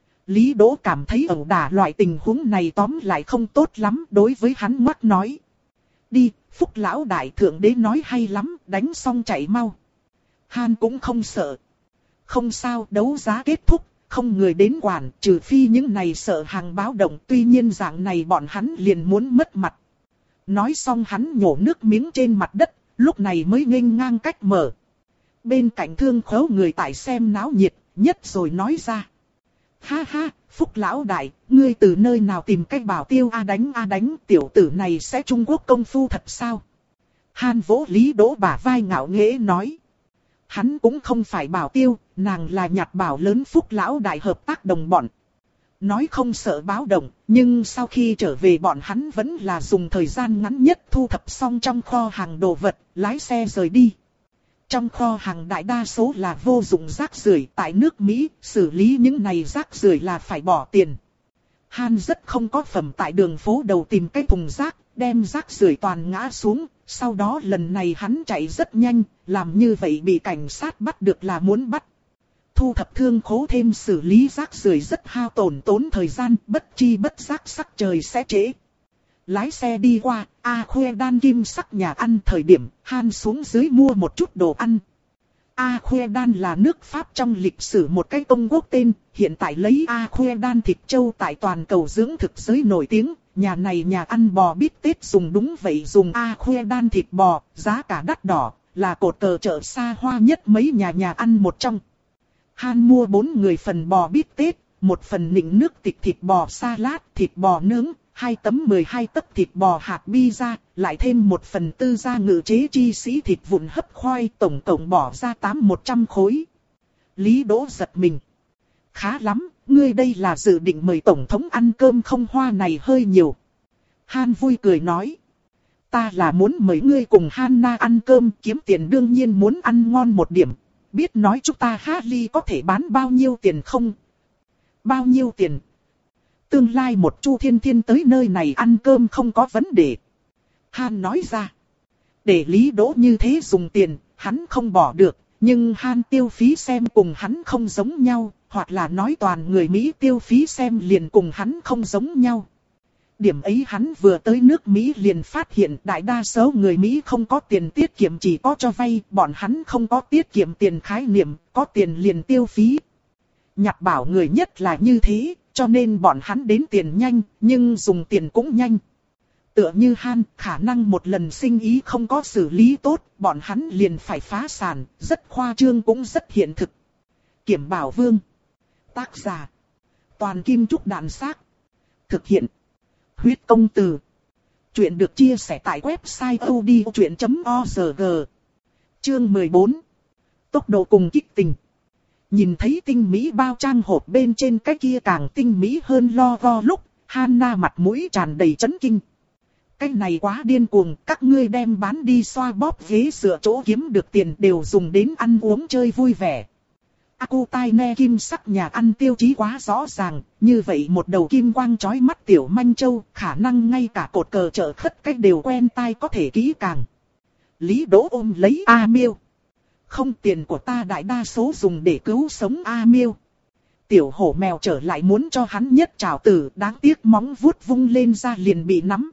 Lý Đỗ cảm thấy ẩu đả loại tình huống này tóm lại không tốt lắm, đối với hắn ngoắc nói. Đi, Phúc lão đại thượng đế nói hay lắm, đánh xong chạy mau. Han cũng không sợ. Không sao, đấu giá kết thúc, không người đến quản, trừ phi những này sợ hàng báo động, tuy nhiên dạng này bọn hắn liền muốn mất mặt. Nói xong hắn nhổ nước miếng trên mặt đất, lúc này mới nghênh ngang cách mở. Bên cạnh thương khấu người tại xem náo nhiệt, nhất rồi nói ra. Ha ha, Phúc lão đại, ngươi từ nơi nào tìm cách bảo tiêu a đánh a đánh, tiểu tử này sẽ Trung Quốc công phu thật sao? Han vỗ Lý Đỗ bả vai ngạo nghễ nói. Hắn cũng không phải bảo tiêu, nàng là nhặt bảo lớn Phúc lão đại hợp tác đồng bọn. Nói không sợ báo động, nhưng sau khi trở về bọn hắn vẫn là dùng thời gian ngắn nhất thu thập xong trong kho hàng đồ vật, lái xe rời đi. Trong kho hàng đại đa số là vô dụng rác rưởi, tại nước Mỹ, xử lý những này rác rưởi là phải bỏ tiền. Han rất không có phẩm tại đường phố đầu tìm cái thùng rác, đem rác rưởi toàn ngã xuống, sau đó lần này hắn chạy rất nhanh, làm như vậy bị cảnh sát bắt được là muốn bắt. Thu thập thương khố thêm xử lý rác rưởi rất hao tổn tốn thời gian, bất chi bất giác sắc trời sẽ trễ. Lái xe đi qua, A Khuê Đan kim sắc nhà ăn thời điểm, Han xuống dưới mua một chút đồ ăn. A Khuê Đan là nước Pháp trong lịch sử một cái công quốc tên, hiện tại lấy A Khuê Đan thịt trâu tại toàn cầu dưỡng thực giới nổi tiếng. Nhà này nhà ăn bò bít tết dùng đúng vậy dùng A Khuê Đan thịt bò, giá cả đắt đỏ, là cột cờ chợ xa hoa nhất mấy nhà nhà ăn một trong. Han mua bốn người phần bò bít tết, một phần nịnh nước tịch thịt bò salad, thịt bò nướng, hai tấm mười hai tấc thịt bò hạt pizza, lại thêm một phần tư gia ngự chế chi sĩ thịt vụn hấp khoai, tổng cộng bỏ ra tám một trăm khối. Lý Đỗ giật mình. Khá lắm, ngươi đây là dự định mời tổng thống ăn cơm không, hoa này hơi nhiều. Han vui cười nói. Ta là muốn mời ngươi cùng Hanna ăn cơm, kiếm tiền đương nhiên muốn ăn ngon một điểm. Biết nói chúng ta Harley có thể bán bao nhiêu tiền không? Bao nhiêu tiền? Tương lai một Chu Thiên Thiên tới nơi này ăn cơm không có vấn đề. Han nói ra. Để Lý Đỗ như thế dùng tiền, hắn không bỏ được, nhưng Han tiêu phí xem cùng hắn không giống nhau, hoặc là nói toàn người Mỹ tiêu phí xem liền cùng hắn không giống nhau. Điểm ấy hắn vừa tới nước Mỹ liền phát hiện đại đa số người Mỹ không có tiền tiết kiệm, chỉ có cho vay, bọn hắn không có tiết kiệm tiền khái niệm, có tiền liền tiêu phí. Nhạc bảo người nhất là như thế, cho nên bọn hắn đến tiền nhanh, nhưng dùng tiền cũng nhanh. Tựa như Han, khả năng một lần sinh ý không có xử lý tốt, bọn hắn liền phải phá sản, rất khoa trương cũng rất hiện thực. Kiểm Bảo Vương. Tác giả. Toàn Kim Trúc Đạn Xác. Thực hiện. Huyết Công Từ. Chuyện được chia sẻ tại website odchuyện chấm org. Chương mười bốn. Tốc độ cùng kích tình. Nhìn thấy tinh mỹ bao trang hộp bên trên cái kia càng tinh mỹ hơn lo vo lúc, Hana mặt mũi tràn đầy chấn kinh. Cái này quá điên cuồng, các ngươi đem bán đi xoa bóp ghế sửa chỗ kiếm được tiền đều dùng đến ăn uống chơi vui vẻ. Akutai kim sắc nhà ăn tiêu chí quá rõ ràng, như vậy một đầu kim quang chói mắt tiểu manh châu, khả năng ngay cả cột cờ chợ khất cách đều quen tai có thể kỹ càng. Lý Đỗ ôm lấy A Miêu. Không, tiền của ta đại đa số dùng để cứu sống A Miêu. Tiểu hổ mèo trở lại muốn cho hắn nhất trảo tử, đáng tiếc móng vuốt vung lên ra liền bị nắm.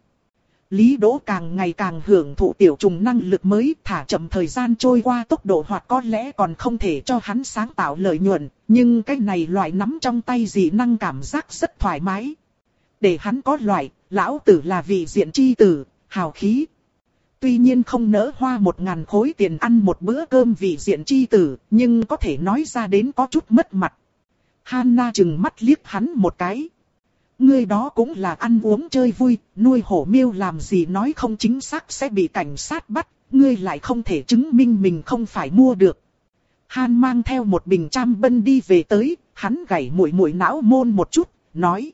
Lý Đỗ càng ngày càng hưởng thụ tiểu trùng năng lực mới, thả chậm thời gian trôi qua tốc độ hoặc có lẽ còn không thể cho hắn sáng tạo lợi nhuận, nhưng cái này loại nắm trong tay dị năng cảm giác rất thoải mái. Để hắn có loại, lão tử là vị diện chi tử, hào khí. Tuy nhiên không nỡ hoa một ngàn khối tiền ăn một bữa cơm vị diện chi tử, nhưng có thể nói ra đến có chút mất mặt. Hana chừng mắt liếc hắn một cái. Ngươi đó cũng là ăn uống chơi vui, nuôi hổ miêu làm gì nói không chính xác sẽ bị cảnh sát bắt, ngươi lại không thể chứng minh mình không phải mua được. Han mang theo một bình trăm bân đi về tới, hắn gảy mũi mũi não môn một chút, nói.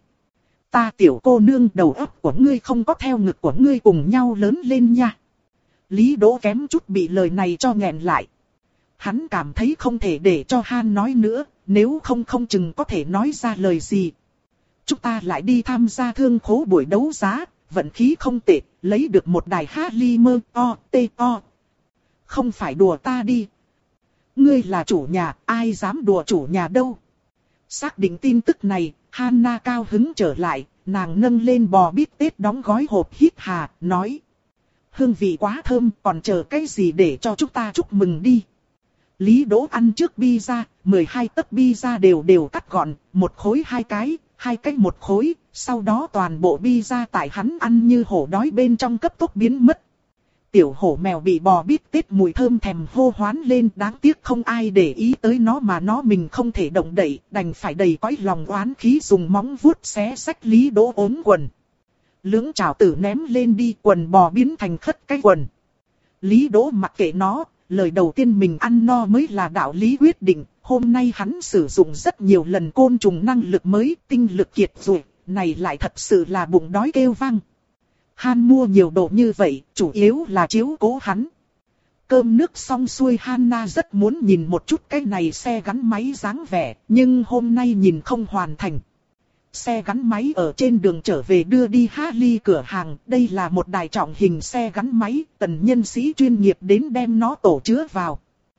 Ta tiểu cô nương đầu óc của ngươi không có theo ngực của ngươi cùng nhau lớn lên nha. Lý Đỗ kém chút bị lời này cho nghẹn lại. Hắn cảm thấy không thể để cho Han nói nữa, nếu không không chừng có thể nói ra lời gì. Chúng ta lại đi tham gia thương khố buổi đấu giá, vận khí không tệ, lấy được một đài Halimer O T O. Không phải đùa ta đi. Ngươi là chủ nhà, ai dám đùa chủ nhà đâu. Xác định tin tức này, Hana cao hứng trở lại, nàng nâng lên bò bít tết đóng gói hộp hít hà, nói. Hương vị quá thơm, còn chờ cái gì để cho chúng ta chúc mừng đi. Lý Đỗ ăn trước pizza, mười hai tấc pizza đều đều cắt gọn, một khối hai cái, hai cái một khối, sau đó toàn bộ pizza tại hắn ăn như hổ đói bên trong cấp tốc biến mất. Tiểu hổ mèo bị bò bít tết mùi thơm thèm hô hoán lên, đáng tiếc không ai để ý tới nó mà nó mình không thể động đậy, đành phải đầy cõi lòng oán khí dùng móng vuốt xé xách Lý Đỗ ốm quần. Lưỡng trảo tử ném lên đi, quần bò biến thành khất cái quần. Lý Đỗ mặc kệ nó, lời đầu tiên mình ăn no mới là đạo lý quyết định. Hôm nay hắn sử dụng rất nhiều lần côn trùng năng lực mới, tinh lực kiệt rồi, này lại thật sự là bụng đói kêu vang. Han mua nhiều đồ như vậy, chủ yếu là chiếu cố hắn. Cơm nước xong xuôi Hana rất muốn nhìn một chút cái này xe gắn máy dáng vẻ, nhưng hôm nay nhìn không hoàn thành. Xe gắn máy ở trên đường trở về đưa đi Harley cửa hàng, đây là một đài trọng hình xe gắn máy, tần nhân sĩ chuyên nghiệp đến đem nó tổ chứa vào.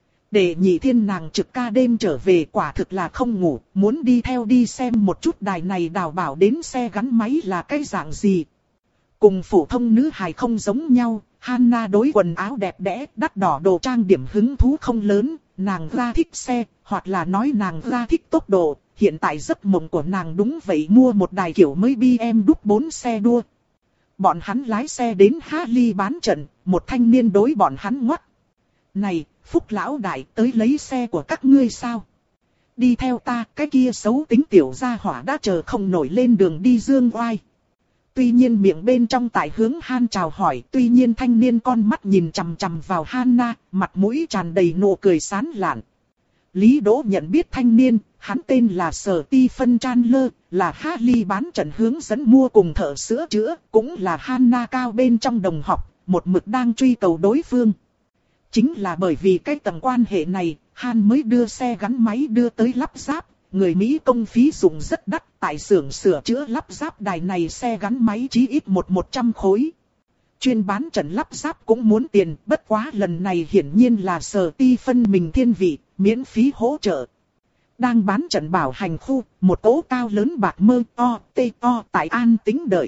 Để nhị thiên nàng trực ca đêm trở về quả thực là không ngủ, muốn đi theo đi xem một chút đài này đào bảo đến xe gắn máy là cái dạng gì. Cùng phổ thông nữ hài không giống nhau, Hana đối quần áo đẹp đẽ, đắt đỏ đồ trang điểm hứng thú không lớn, nàng ra thích xe, hoặc là nói nàng ra thích tốc độ. Hiện tại giấc mộng của nàng đúng vậy mua một đài kiểu mới bê em vê bốn xe đua. Bọn hắn lái xe đến Harley bán trận, một thanh niên đối bọn hắn ngoắt. Này, Phúc lão đại tới lấy xe của các ngươi sao? Đi theo ta, cái kia xấu tính tiểu gia hỏa đã chờ không nổi lên đường đi dương oai. Tuy nhiên miệng bên trong tại hướng Han chào hỏi, tuy nhiên thanh niên con mắt nhìn chằm chằm vào Hana, mặt mũi tràn đầy nụ cười sán lạn. Lý Đỗ nhận biết thanh niên, hắn tên là Sở Ti Phân Chandler, là Harley bán trận hướng dẫn mua cùng thợ sữa chữa, cũng là Hana cao bên trong đồng học, một mực đang truy cầu đối phương. Chính là bởi vì cái tầng quan hệ này, Han mới đưa xe gắn máy đưa tới lắp ráp, người Mỹ công phí dùng rất đắt, tại xưởng sửa chữa lắp ráp đài này xe gắn máy chí ít một một trăm khối. chuyên bán trận lắp ráp cũng muốn tiền, bất quá lần này hiển nhiên là Sở Ti Phân mình thiên vị, miễn phí hỗ trợ. Đang bán trận bảo hành khu, một cỗ cao lớn bạc mơ to, tê to tại an tĩnh đợi.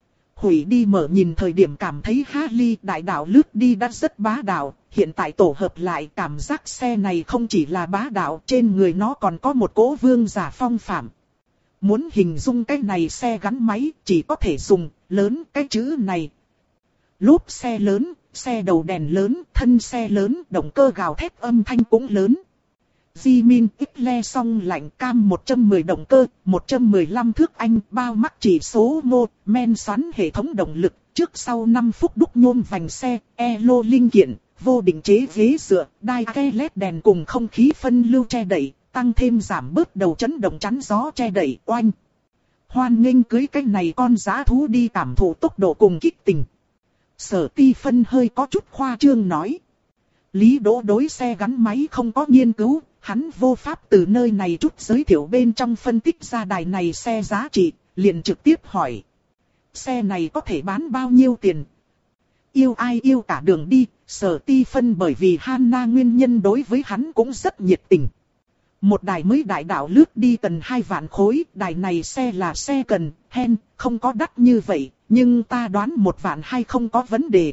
Hủy đi mở nhìn thời điểm cảm thấy Harley đại đạo lướt đi đã rất bá đạo, hiện tại tổ hợp lại cảm giác xe này không chỉ là bá đạo, trên người nó còn có một cỗ vương giả phong phạm. Muốn hình dung cái này xe gắn máy chỉ có thể dùng lớn cái chữ này. Lốp xe lớn, xe đầu đèn lớn, thân xe lớn, động cơ gào thét âm thanh cũng lớn. Jimin ít le song lạnh cam một trăm mười động cơ, một trăm mười lăm thước Anh, bao mắc chỉ số mô, men xoắn hệ thống động lực, trước sau năm phút đúc nhôm vành xe, elo linh kiện, vô định chế ghế dựa, đai ke led đèn cùng không khí phân lưu che đậy, tăng thêm giảm bớt đầu chấn động chắn gió che đậy, oanh. Hoan nghênh cưới cái này con dã thú đi cảm thụ tốc độ cùng kích tình. Sở Ti Phân hơi có chút khoa trương nói. Lý Đỗ đối xe gắn máy không có nghiên cứu, hắn vô pháp từ nơi này chút giới thiệu bên trong phân tích ra đài này xe giá trị, liền trực tiếp hỏi. Xe này có thể bán bao nhiêu tiền? Yêu ai yêu cả đường đi, Sở Ti Phân bởi vì Hanna nguyên nhân đối với hắn cũng rất nhiệt tình. Một đài mới đại đạo lướt đi cần hai vạn khối, đài này xe là xe cần, hen, không có đắt như vậy, nhưng ta đoán một vạn hai không có vấn đề.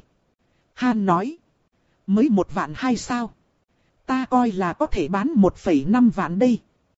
Han nói, mới một vạn hai sao? Ta coi là có thể bán một phẩy năm vạn đây.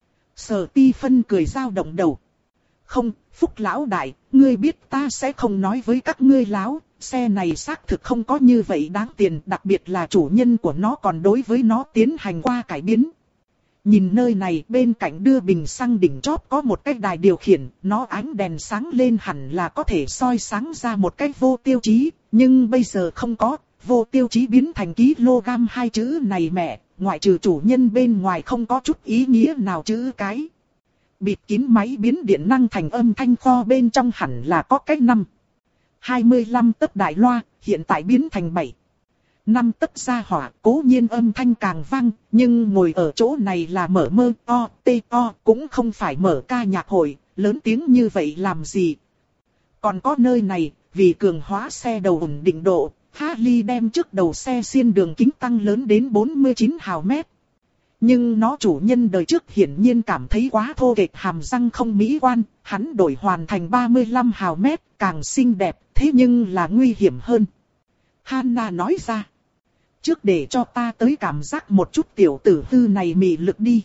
Sở Ti Phân cười dao động đầu. Không, Phúc lão đại, ngươi biết ta sẽ không nói với các ngươi láo, xe này xác thực không có như vậy đáng tiền, đặc biệt là chủ nhân của nó còn đối với nó tiến hành qua cải biến. Nhìn nơi này, bên cạnh đưa bình xăng đỉnh chóp có một cái đài điều khiển, nó ánh đèn sáng lên hẳn là có thể soi sáng ra một cái vô tiêu chí, nhưng bây giờ không có, vô tiêu chí biến thành kg hai chữ này mẹ, ngoại trừ chủ nhân bên ngoài không có chút ý nghĩa nào chữ cái. Bịt kín máy biến điện năng thành âm thanh kho bên trong hẳn là có cái năm. hai mươi lăm tấc đại loa, hiện tại biến thành bảy. năm tấc ra hỏa, cố nhiên âm thanh càng vang, nhưng ngồi ở chỗ này là mở mơ to, tê to, cũng không phải mở ca nhạc hội, lớn tiếng như vậy làm gì. Còn có nơi này, vì cường hóa xe đầu ổn định độ, Harley đem trước đầu xe xiên đường kính tăng lớn đến bốn mươi chín hào mét. Nhưng nó chủ nhân đời trước hiển nhiên cảm thấy quá thô kệch hàm răng không mỹ quan, hắn đổi hoàn thành ba mươi lăm hào mét, càng xinh đẹp, thế nhưng là nguy hiểm hơn. Hanna nói ra, trước để cho ta tới cảm giác một chút tiểu tử hư này mị lực đi.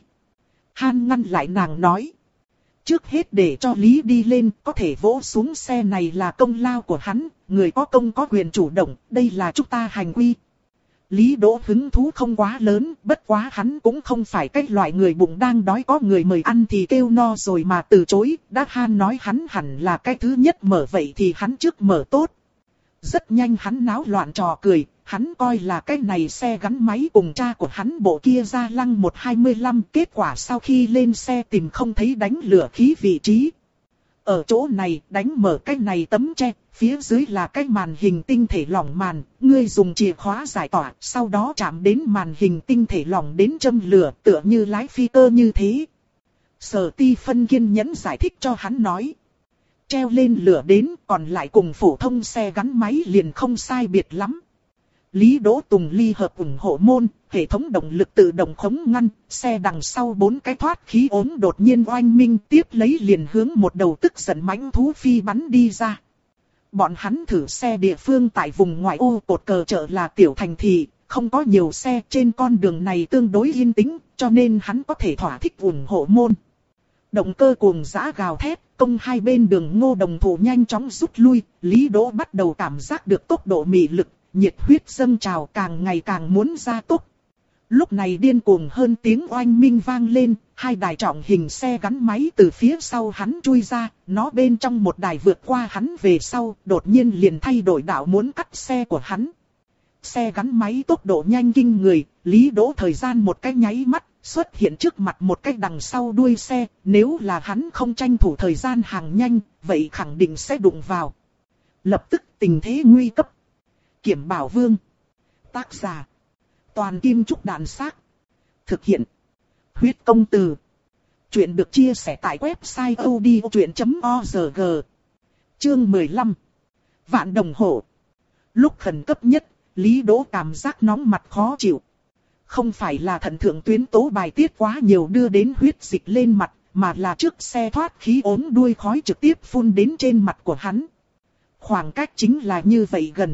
Han ngăn lại nàng nói, trước hết để cho Lý đi lên, có thể vỗ xuống xe này là công lao của hắn, người có công có quyền chủ động, đây là chúng ta hành quy. Lý Đỗ hứng thú không quá lớn, bất quá hắn cũng không phải cái loại người bụng đang đói có người mời ăn thì kêu no rồi mà từ chối, đã Han nói hắn hẳn là cái thứ nhất mở vậy thì hắn trước mở tốt. Rất nhanh hắn náo loạn trò cười, hắn coi là cái này xe gắn máy cùng cha của hắn bộ kia ra lăng một hai lăm, kết quả sau khi lên xe tìm không thấy đánh lửa khí vị trí. Ở chỗ này đánh mở cái này tấm tre, phía dưới là cái màn hình tinh thể lỏng màn, ngươi dùng chìa khóa giải tỏa, sau đó chạm đến màn hình tinh thể lỏng đến châm lửa, tựa như lái phi cơ như thế. Sở Ti Phân kiên nhẫn giải thích cho hắn nói. Treo lên lửa đến, còn lại cùng phổ thông xe gắn máy liền không sai biệt lắm. Lý Đỗ Tùng ly hợp ủng hộ môn, hệ thống động lực tự động khống ngăn, xe đằng sau bốn cái thoát khí ốm đột nhiên oanh minh tiếp lấy liền hướng một đầu tức giận mãnh thú phi bắn đi ra. Bọn hắn thử xe địa phương tại vùng ngoại ô cột cờ chợ là tiểu thành thị, không có nhiều xe trên con đường này tương đối yên tĩnh, cho nên hắn có thể thỏa thích ủng hộ môn. Động cơ cuồng dã gào thét, công hai bên đường ngô đồng thủ nhanh chóng rút lui, Lý Đỗ bắt đầu cảm giác được tốc độ mị lực. Nhiệt huyết dâng trào càng ngày càng muốn ra tốc. Lúc này điên cuồng hơn tiếng oanh minh vang lên, hai đài trọng hình xe gắn máy từ phía sau hắn chui ra, nó bên trong một đài vượt qua hắn về sau, đột nhiên liền thay đổi đạo muốn cắt xe của hắn. Xe gắn máy tốc độ nhanh kinh người, Lý Đỗ thời gian một cái nháy mắt, xuất hiện trước mặt một cái đằng sau đuôi xe, nếu là hắn không tranh thủ thời gian hàng nhanh, vậy khẳng định sẽ đụng vào. Lập tức tình thế nguy cấp. Kiểm Bảo Vương. Tác giả. Toàn Kim Trúc Đàn Xác. Thực hiện. Huyết Công Từ. Chuyện được chia sẻ tại website odchuyện chấm org. Chương mười lăm. Vạn đồng hộ. Lúc khẩn cấp nhất, Lý Đỗ cảm giác nóng mặt khó chịu. Không phải là thận thượng tuyến tố bài tiết quá nhiều đưa đến huyết dịch lên mặt, mà là trước xe thoát khí ốm đuôi khói trực tiếp phun đến trên mặt của hắn. Khoảng cách chính là như vậy gần.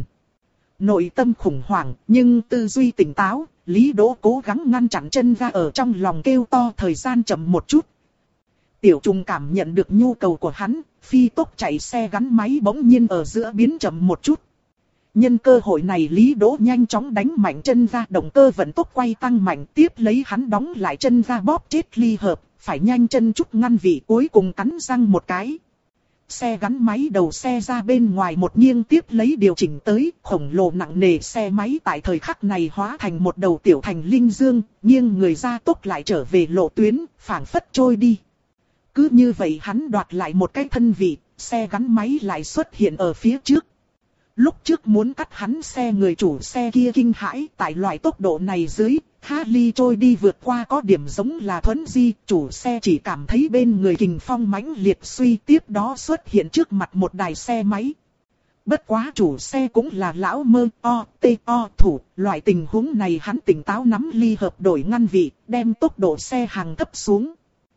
Nội tâm khủng hoảng, nhưng tư duy tỉnh táo, Lý Đỗ cố gắng ngăn chặn chân ga ở trong lòng kêu to thời gian chậm một chút. Tiểu Trùng cảm nhận được nhu cầu của hắn, phi tốc chạy xe gắn máy bỗng nhiên ở giữa biến chậm một chút. Nhân cơ hội này Lý Đỗ nhanh chóng đánh mạnh chân ga, động cơ vận tốc quay tăng mạnh, tiếp lấy hắn đóng lại chân ga bóp chết ly hợp, phải nhanh chân chút ngăn vị, cuối cùng cắn răng một cái. Xe gắn máy đầu xe ra bên ngoài một nghiêng tiếp lấy điều chỉnh tới, khổng lồ nặng nề xe máy tại thời khắc này hóa thành một đầu tiểu thành linh dương, nghiêng người ra tốc lại trở về lộ tuyến, phảng phất trôi đi. Cứ như vậy hắn đoạt lại một cái thân vị, xe gắn máy lại xuất hiện ở phía trước. Lúc trước muốn cắt hắn xe người chủ xe kia kinh hãi, tại loại tốc độ này dưới, Harley trôi đi vượt qua có điểm giống là thuấn di, chủ xe chỉ cảm thấy bên người kình phong mãnh liệt suy, tiếp đó xuất hiện trước mặt một đài xe máy. Bất quá chủ xe cũng là lão mơ o, tê o thủ, loại tình huống này hắn tỉnh táo nắm ly hợp đổi ngăn vị, đem tốc độ xe hàng thấp xuống.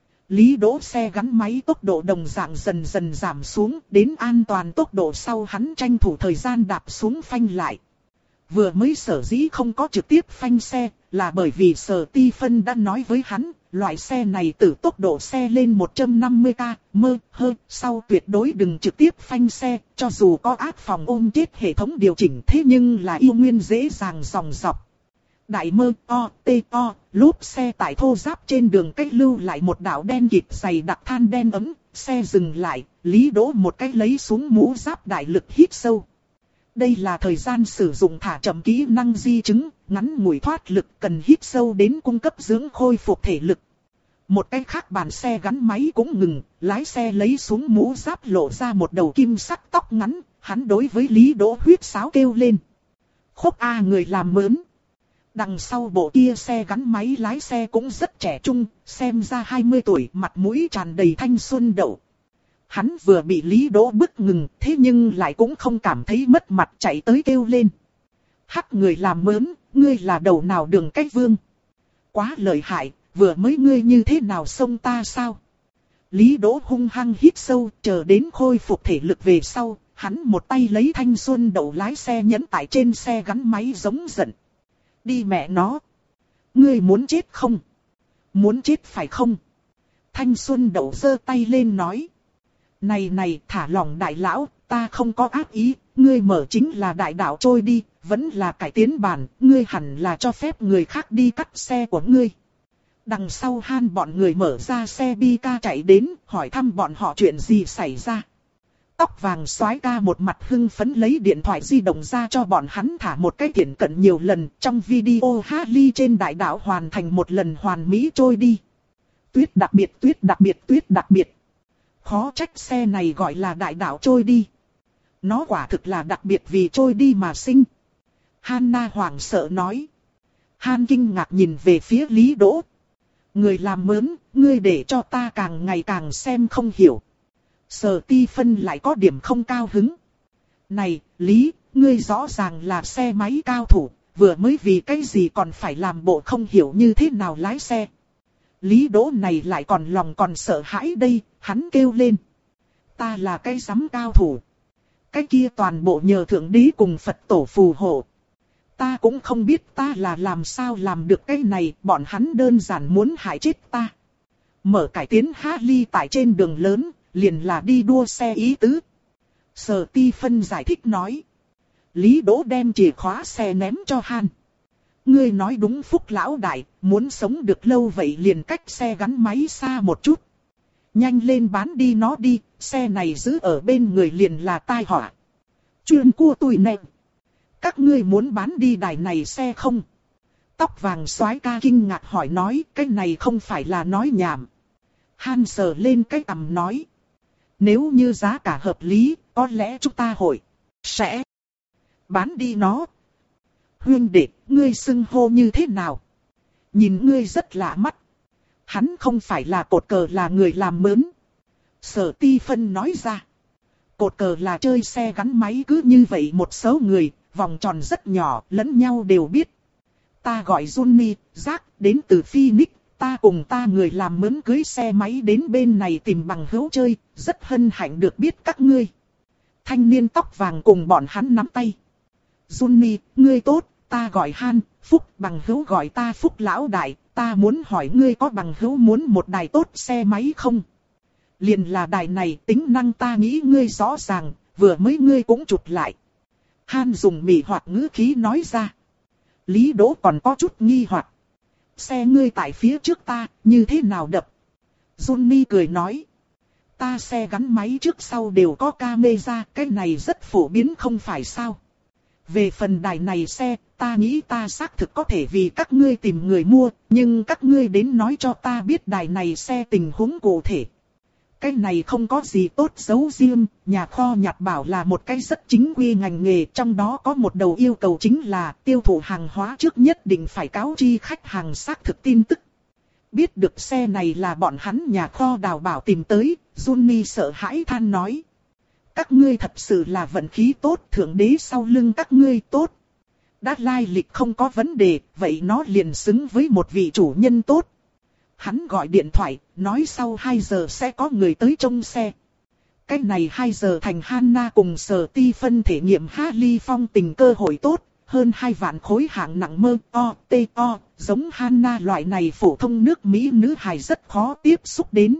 Lý Đỗ xe gắn máy tốc độ đồng dạng dần dần giảm xuống, đến an toàn tốc độ sau hắn tranh thủ thời gian đạp xuống phanh lại. Vừa mới sở dĩ không có trực tiếp phanh xe, là bởi vì Sở Ti Phân đã nói với hắn, loại xe này từ tốc độ xe lên một trăm năm mươi ki lô mét h, sau tuyệt đối đừng trực tiếp phanh xe, cho dù có áp phòng ôm chết hệ thống điều chỉnh thế nhưng là yêu nguyên dễ dàng dòng dọc. Đại mơ o, tê o, lốp xe tại thô ráp trên đường cách lưu lại một đạo đen kịt dày đặc than đen ấm, xe dừng lại, Lý Đỗ một cách lấy xuống mũ giáp đại lực hít sâu. Đây là thời gian sử dụng thả chậm kỹ năng di chứng, ngắn ngủi thoát lực cần hít sâu đến cung cấp dưỡng khôi phục thể lực. Một cách khác bàn xe gắn máy cũng ngừng, lái xe lấy xuống mũ giáp lộ ra một đầu kim sắc tóc ngắn, hắn đối với Lý Đỗ huýt sáo kêu lên. Khúc A người làm mớn. Đằng sau bộ kia xe gắn máy lái xe cũng rất trẻ trung, xem ra hai mươi tuổi, mặt mũi tràn đầy thanh xuân đậu. Hắn vừa bị Lý Đỗ bức ngừng, thế nhưng lại cũng không cảm thấy mất mặt chạy tới kêu lên. Hắc người làm mớn, ngươi là đầu nào đường cách vương. Quá lợi hại, vừa mới ngươi như thế nào xông ta sao? Lý Đỗ hung hăng hít sâu, chờ đến khôi phục thể lực về sau, hắn một tay lấy thanh xuân đậu lái xe nhấn tại trên xe gắn máy giống giận. Đi mẹ nó. Ngươi muốn chết không? Muốn chết phải không? Thanh xuân đậu giơ tay lên nói. Này này thả lỏng đại lão, ta không có ác ý, ngươi mở chính là đại đạo trôi đi, vẫn là cải tiến bản, ngươi hẳn là cho phép người khác đi cắt xe của ngươi. Đằng sau Han bọn người mở ra xe bi ca chạy đến, hỏi thăm bọn họ chuyện gì xảy ra. Tóc vàng soái ca một mặt hưng phấn lấy điện thoại di động ra cho bọn hắn thả một cái thiển cận nhiều lần, trong video Harley trên đại đạo hoàn thành một lần hoàn mỹ trôi đi. Tuyết đặc biệt, tuyết đặc biệt, tuyết đặc biệt. Khó trách xe này gọi là đại đạo trôi đi. Nó quả thực là đặc biệt vì trôi đi mà sinh. Hanna hoảng sợ nói. Han kinh ngạc nhìn về phía Lý Đỗ. Người làm mớn, ngươi để cho ta càng ngày càng xem không hiểu. Sở Ti Phân lại có điểm không cao hứng. Này, Lý, ngươi rõ ràng là xe máy cao thủ, vừa mới vì cái gì còn phải làm bộ không hiểu như thế nào lái xe. Lý Đỗ này lại còn lòng còn sợ hãi đây, hắn kêu lên. Ta là cái giám cao thủ. Cái kia toàn bộ nhờ Thượng Đế cùng Phật tổ phù hộ. Ta cũng không biết ta là làm sao làm được cái này, bọn hắn đơn giản muốn hại chết ta. Mở cải tiến Harley tại trên đường lớn, liền là đi đua xe ý tứ. Sở Ti Phân giải thích nói. Lý Đỗ đem chìa khóa xe ném cho Han. Ngươi nói đúng Phúc lão đại, muốn sống được lâu vậy liền cách xe gắn máy xa một chút. Nhanh lên bán đi nó đi, xe này giữ ở bên người liền là tai họa. Chuyên cua tụi nệm. Các ngươi muốn bán đi đài này xe không? Tóc vàng soái ca kinh ngạc hỏi nói, cái này không phải là nói nhảm. Han sờ lên cái cằm nói. Nếu như giá cả hợp lý, có lẽ chúng ta hội sẽ bán đi nó. Huyên đệ, ngươi xưng hô như thế nào? Nhìn ngươi rất lạ mắt. Hắn không phải là cột cờ là người làm mớn. Sở Ti Phân nói ra. Cột cờ là chơi xe gắn máy cứ như vậy một số người, vòng tròn rất nhỏ, lẫn nhau đều biết. Ta gọi Johnny, Jack, đến từ Phoenix, ta cùng ta người làm mướn cưới xe máy đến bên này tìm bằng hữu chơi, rất hân hạnh được biết các ngươi. Thanh niên tóc vàng cùng bọn hắn nắm tay. Johnny, ngươi tốt, ta gọi Han, Phúc, bằng hữu gọi ta Phúc lão đại, ta muốn hỏi ngươi có bằng hữu muốn một đài tốt xe máy không? Liền là đài này, tính năng ta nghĩ ngươi rõ ràng, vừa mới ngươi cũng chụp lại. Han dùng mỉ hoặc ngữ khí nói ra. Lý Đỗ còn có chút nghi hoặc. Xe ngươi tại phía trước ta, như thế nào đập? Johnny cười nói. Ta xe gắn máy trước sau đều có camera, cái này rất phổ biến không phải sao? Về phần đài này xe, ta nghĩ ta xác thực có thể vì các ngươi tìm người mua, nhưng các ngươi đến nói cho ta biết đài này xe tình huống cụ thể. Cái này không có gì tốt giấu riêng, nhà kho nhặt bảo là một cái rất chính quy ngành nghề, trong đó có một đầu yêu cầu chính là tiêu thụ hàng hóa trước nhất định phải cáo chi khách hàng xác thực tin tức. Biết được xe này là bọn hắn nhà kho đào bảo tìm tới, Johnny sợ hãi than nói. Các ngươi thật sự là vận khí tốt, thượng đế sau lưng các ngươi tốt. Đã lai lịch không có vấn đề, vậy nó liền xứng với một vị chủ nhân tốt. Hắn gọi điện thoại, nói sau hai giờ sẽ có người tới trông xe. Cái này hai giờ thành Hannah cùng Sở Ti phân thể nghiệm Harley phong tình cơ hội tốt, hơn hai vạn khối hạng nặng mơ o, tê o, giống Hannah loại này phổ thông nước Mỹ nữ hài rất khó tiếp xúc đến.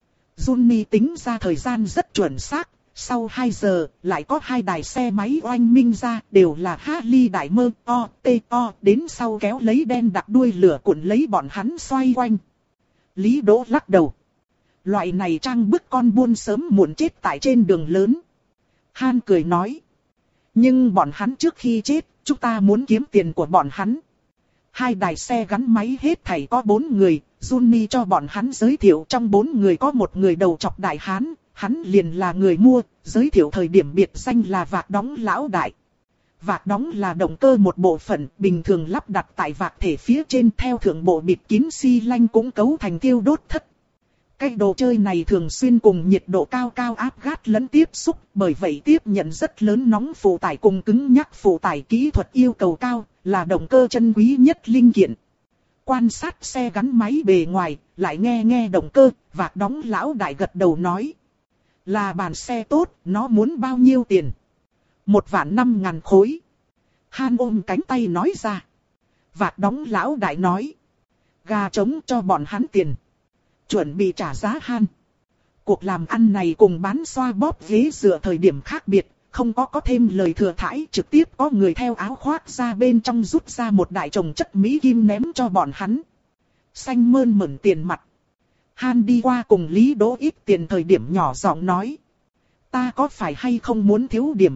Johnny tính ra thời gian rất chuẩn xác, sau hai giờ lại có hai đài xe máy oanh minh ra, đều là Harley đại mơ o, tê o, đến sau kéo lấy đen đặc đuôi lửa cuộn lấy bọn hắn xoay quanh. Lý Đỗ lắc đầu. Loại này trang bức con buôn sớm muộn chết tại trên đường lớn. Han cười nói. Nhưng bọn hắn trước khi chết, chúng ta muốn kiếm tiền của bọn hắn. Hai đài xe gắn máy hết thảy có bốn người, Johnny cho bọn hắn giới thiệu trong bốn người có một người đầu chọc đại hán, hắn liền là người mua, giới thiệu thời điểm biệt danh là Vạc Đóng lão đại. Vạc đóng là động cơ một bộ phận, bình thường lắp đặt tại vạc thể phía trên theo thượng bộ bịt kín xi lanh cũng cấu thành tiêu đốt thất. Cái đồ chơi này thường xuyên cùng nhiệt độ cao cao áp gát lẫn tiếp xúc, bởi vậy tiếp nhận rất lớn nóng phụ tải cùng cứng nhắc phụ tải kỹ thuật yêu cầu cao, là động cơ chân quý nhất linh kiện. Quan sát xe gắn máy bề ngoài, lại nghe nghe động cơ, Vạc đóng lão đại gật đầu nói. Là bàn xe tốt, nó muốn bao nhiêu tiền? Một vạn năm ngàn khối. Han ôm cánh tay nói ra. Vạc đóng lão đại nói. Gà trống cho bọn hắn tiền. Chuẩn bị trả giá Han. Cuộc làm ăn này cùng bán xoa bóp ghế dựa thời điểm khác biệt. Không có có thêm lời thừa thãi, trực tiếp có người theo áo khoác ra bên trong rút ra một đại chồng chất mỹ kim ném cho bọn hắn. Xanh mơn mởn tiền mặt. Han đi qua cùng Lý Đỗ ít tiền thời điểm nhỏ giọng nói. Ta có phải hay không muốn thiếu điểm?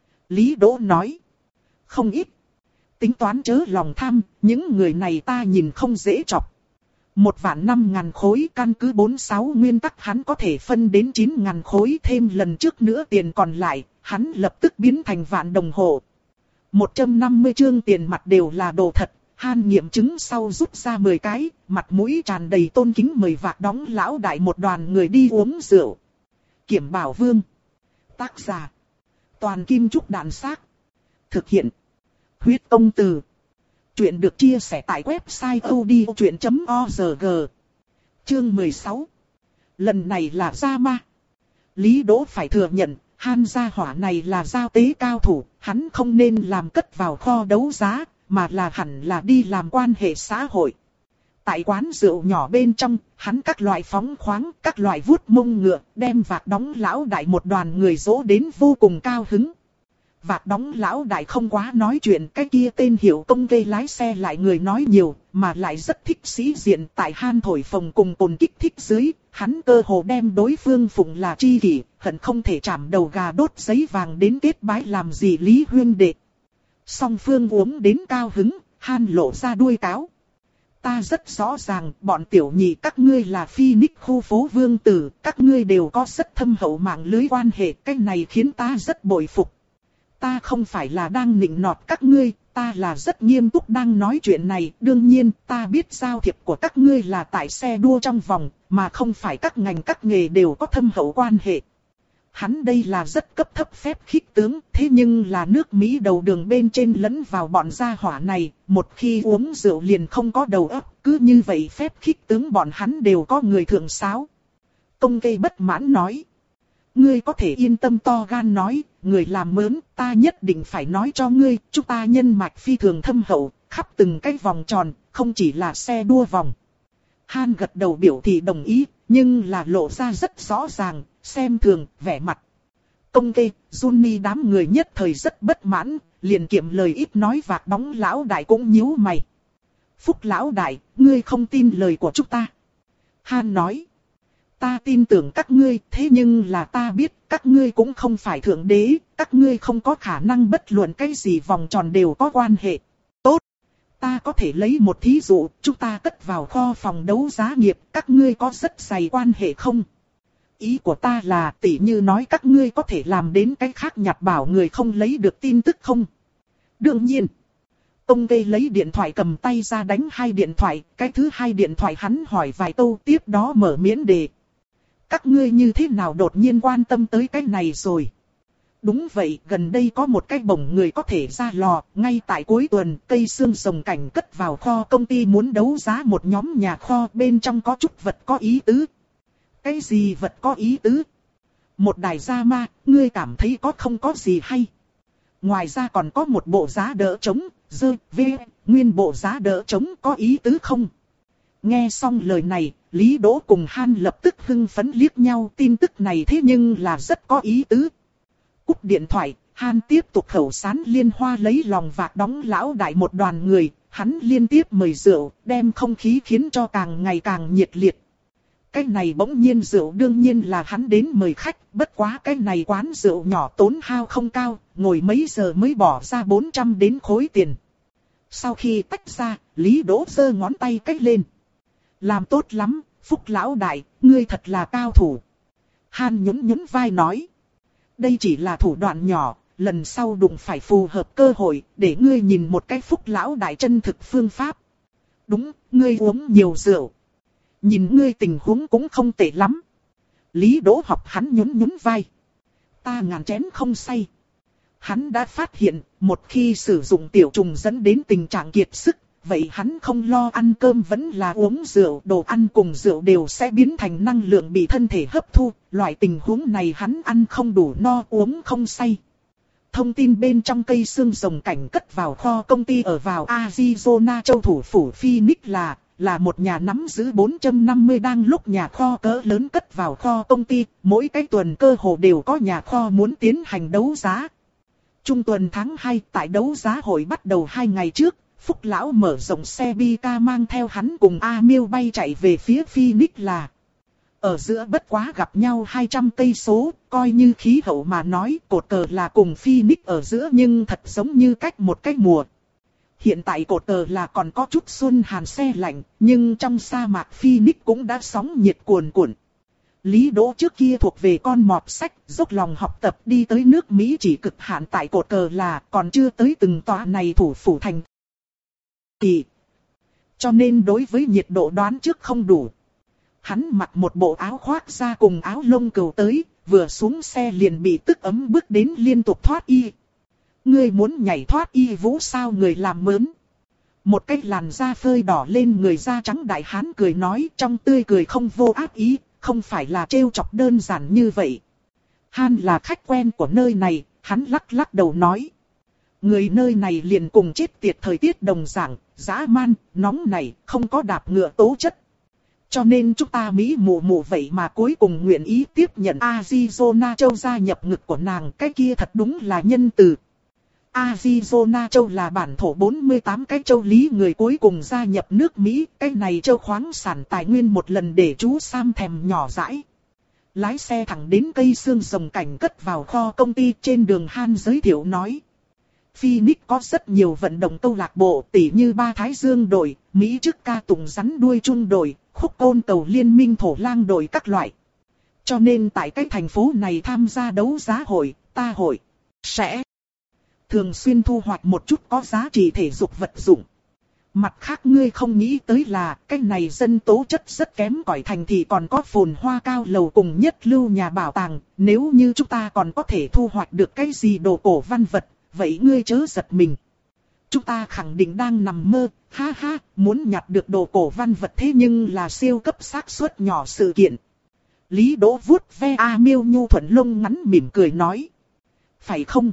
Lý Đỗ nói. Không ít. Tính toán chớ lòng tham, những người này ta nhìn không dễ chọc. Một vạn năm ngàn khối căn cứ bốn sáu nguyên tắc hắn có thể phân đến chín ngàn khối thêm lần trước nữa tiền còn lại, hắn lập tức biến thành vạn đồng hồ. một trăm năm mươi chương tiền mặt đều là đồ thật, Han nghiệm chứng sau rút ra mười cái, mặt mũi tràn đầy tôn kính mời Vạc đóng lão đại một đoàn người đi uống rượu. Kiểm Bảo Vương. Tác giả. Toàn Kim Trúc Đàn Xác. Thực hiện. Huyết Công Từ. Chuyện được chia sẻ tại website odchuyện chấm org. Chương mười sáu. Lần này là ra ma. Lý Đỗ phải thừa nhận, Han gia hỏa này là giao tế cao thủ, hắn không nên làm cất vào kho đấu giá, mà là hẳn là đi làm quan hệ xã hội. Tại quán rượu nhỏ bên trong, hắn các loại phóng khoáng, các loại vuốt mông ngựa, đem Vạc đóng lão đại một đoàn người dỗ đến vô cùng cao hứng. Vạc đóng lão đại không quá nói chuyện, cái kia tên Hiểu Công gây lái xe lại người nói nhiều, mà lại rất thích sĩ diện. Tại Han thổi phồng cùng cồn kích thích dưới, hắn cơ hồ đem đối phương phụng là tri kỷ, hận không thể chạm đầu gà đốt giấy vàng đến kết bái làm gì Lý huynh đệ. Song phương uống đến cao hứng, Han lộ ra đuôi cáo. Ta rất rõ ràng, bọn tiểu nhị các ngươi là Phoenix khu phố vương tử, các ngươi đều có rất thâm hậu mạng lưới quan hệ, cái này khiến ta rất bội phục. Ta không phải là đang nịnh nọt các ngươi, ta là rất nghiêm túc đang nói chuyện này. Đương nhiên, ta biết giao thiệp của các ngươi là tại xe đua trong vòng, mà không phải các ngành các nghề đều có thâm hậu quan hệ. Hắn đây là rất cấp thấp phép khích tướng, thế nhưng là nước Mỹ đầu đường bên trên lẫn vào bọn gia hỏa này, một khi uống rượu liền không có đầu óc, cứ như vậy phép khích tướng bọn hắn đều có người thượng sáo. Công Kê bất mãn nói. Ngươi có thể yên tâm to gan nói, người làm mớn, ta nhất định phải nói cho ngươi, chúng ta nhân mạch phi thường thâm hậu, khắp từng cái vòng tròn, không chỉ là xe đua vòng. Han gật đầu biểu thị đồng ý, nhưng là lộ ra rất rõ ràng, xem thường, vẻ mặt. Công Kê, Johnny đám người nhất thời rất bất mãn, liền kiệm lời ít nói vạc bóng lão đại cũng nhíu mày. Phúc lão đại, ngươi không tin lời của chúng ta. Han nói. Ta tin tưởng các ngươi, thế nhưng là ta biết các ngươi cũng không phải thượng đế, các ngươi không có khả năng bất luận cái gì vòng tròn đều có quan hệ. Tốt, ta có thể lấy một thí dụ, chúng ta cất vào kho phòng đấu giá nghiệp, các ngươi có rất dày quan hệ không? Ý của ta là tỉ như nói các ngươi có thể làm đến cái khác nhặt bảo người không lấy được tin tức không? Đương nhiên. Công Kê lấy điện thoại cầm tay ra đánh hai điện thoại, cái thứ hai điện thoại hắn hỏi vài câu tiếp đó mở miễn đề. Các ngươi như thế nào đột nhiên quan tâm tới cái này rồi? Đúng vậy, gần đây có một cái bổng người có thể ra lò, ngay tại cuối tuần, cây xương rồng cảnh cất vào kho công ty muốn đấu giá một nhóm nhà kho bên trong có chút vật có ý tứ. Cái gì vật có ý tứ? Một đài gia ma, ngươi cảm thấy có không có gì hay? Ngoài ra còn có một bộ giá đỡ trống, dơ, vê, nguyên bộ giá đỡ trống có ý tứ không? Nghe xong lời này, Lý Đỗ cùng Han lập tức hưng phấn liếc nhau, tin tức này thế nhưng là rất có ý tứ. Cúp điện thoại, Han tiếp tục khẩu sán liên hoa lấy lòng vạc đóng lão đại một đoàn người, hắn liên tiếp mời rượu, đem không khí khiến cho càng ngày càng nhiệt liệt. Cái này bỗng nhiên rượu đương nhiên là hắn đến mời khách, bất quá cái này quán rượu nhỏ tốn hao không cao, ngồi mấy giờ mới bỏ ra bốn trăm đến khối tiền. Sau khi tách ra, Lý Đỗ giơ ngón tay cách lên. Làm tốt lắm, Phúc lão đại, ngươi thật là cao thủ. Han nhún nhún vai nói. Đây chỉ là thủ đoạn nhỏ, lần sau đụng phải phù hợp cơ hội, để ngươi nhìn một cái Phúc lão đại chân thực phương pháp. Đúng, ngươi uống nhiều rượu. Nhìn ngươi tình huống cũng không tệ lắm. Lý Đỗ học hắn nhún nhún vai. Ta ngàn chén không say. Hắn đã phát hiện, một khi sử dụng tiểu trùng dẫn đến tình trạng kiệt sức, vậy hắn không lo ăn cơm vẫn là uống rượu, đồ ăn cùng rượu đều sẽ biến thành năng lượng bị thân thể hấp thu, loại tình huống này hắn ăn không đủ no uống không say. Thông tin bên trong cây xương rồng cảnh cất vào kho công ty ở vào Arizona châu thủ phủ Phoenix là, là một nhà nắm giữ bốn trăm năm mươi đang lúc nhà kho cỡ lớn cất vào kho công ty, mỗi cái tuần cơ hồ đều có nhà kho muốn tiến hành đấu giá. Trung tuần tháng hai tại đấu giá hội bắt đầu hai ngày trước, Phúc lão mở rộng xe Bika mang theo hắn cùng A Miêu bay chạy về phía Phoenix là. Ở giữa bất quá gặp nhau hai trăm cây số, coi như khí hậu mà nói cột cờ là cùng Phoenix ở giữa nhưng thật giống như cách một cái mùa. Hiện tại cột cờ là còn có chút xuân hàn se lạnh, nhưng trong sa mạc Phoenix cũng đã sóng nhiệt cuồn cuộn. Lý Đỗ trước kia thuộc về con mọt sách, dốc lòng học tập đi tới nước Mỹ chỉ cực hạn tại cột cờ là còn chưa tới từng tòa này thủ phủ thành. Thì, cho nên đối với nhiệt độ đoán trước không đủ. Hắn mặc một bộ áo khoác da cùng áo lông cừu tới, vừa xuống xe liền bị tức ấm bước đến liên tục thoát y. Ngươi muốn nhảy thoát y vũ sao người làm mớn? Một cái làn da phơi đỏ lên người da trắng đại hán cười nói trong tươi cười không vô ác ý, không phải là trêu chọc đơn giản như vậy. Han là khách quen của nơi này, hắn lắc lắc đầu nói. Người nơi này liền cùng chết tiệt thời tiết đồng dạng, dã man, nóng này, không có đạp ngựa tố chất. Cho nên chúng ta Mỹ mù mù vậy mà cuối cùng nguyện ý tiếp nhận Arizona châu gia nhập ngực của nàng, cái kia thật đúng là nhân từ. Arizona châu là bản thổ bốn mươi tám cái châu lý người cuối cùng gia nhập nước Mỹ, cái này châu khoáng sản tài nguyên một lần để chú Sam thèm nhỏ dãi. Lái xe thẳng đến cây xương rồng cảnh cất vào kho công ty trên đường Han giới thiệu nói. Phoenix có rất nhiều vận động câu lạc bộ tỉ như Ba Thái Dương đội, Mỹ trước ca tùng rắn đuôi chun đội, khúc côn cầu liên minh thổ lang đội các loại. Cho nên tại cái thành phố này tham gia đấu giá hội, ta hội, sẽ thường xuyên thu hoạch một chút có giá trị thể dục vật dụng. Mặt khác ngươi không nghĩ tới là cái này dân tố chất rất kém cỏi thành thị còn có phồn hoa cao lầu cùng nhất lưu nhà bảo tàng. Nếu như chúng ta còn có thể thu hoạch được cái gì đồ cổ văn vật, vậy ngươi chớ giật mình. Chúng ta khẳng định đang nằm mơ, ha ha, muốn nhặt được đồ cổ văn vật thế nhưng là siêu cấp xác suất nhỏ sự kiện. Lý Đỗ vuốt ve A Miêu nhu thuận lông ngắn mỉm cười nói. Phải không?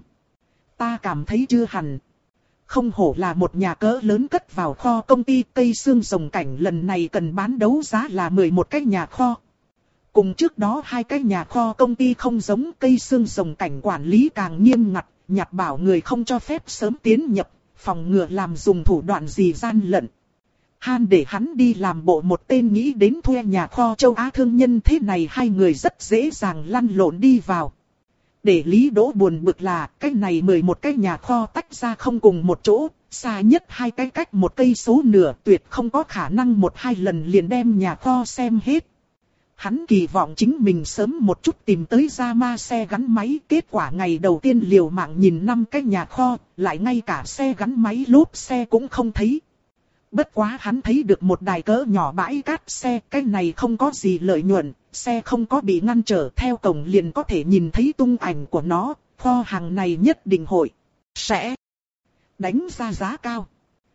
Ta cảm thấy chưa hẳn. Không hổ là một nhà cỡ lớn cất vào kho công ty cây xương rồng cảnh lần này cần bán đấu giá là mười một cái nhà kho. Cùng trước đó hai cái nhà kho công ty không giống, cây xương rồng cảnh quản lý càng nghiêm ngặt, nhặt bảo người không cho phép sớm tiến nhập, phòng ngừa làm dùng thủ đoạn gì gian lận. Han để hắn đi làm bộ một tên nghĩ đến thuê nhà kho châu Á thương nhân thế này, hai người rất dễ dàng lăn lộn đi vào. Để Lý Đỗ buồn bực là cái này mười một cái nhà kho tách ra không cùng một chỗ, xa nhất hai cái cách một cây số nửa, tuyệt không có khả năng một hai lần liền đem nhà kho xem hết. Hắn kỳ vọng chính mình sớm một chút tìm tới ra ma xe gắn máy, kết quả ngày đầu tiên liều mạng nhìn năm cái nhà kho, lại ngay cả xe gắn máy lốp xe cũng không thấy. Bất quá hắn thấy được một đài cỡ nhỏ bãi cát xe, cái này không có gì lợi nhuận, xe không có bị ngăn trở, theo cổng liền có thể nhìn thấy tung ảnh của nó, kho hàng này nhất định hội sẽ đánh ra giá cao.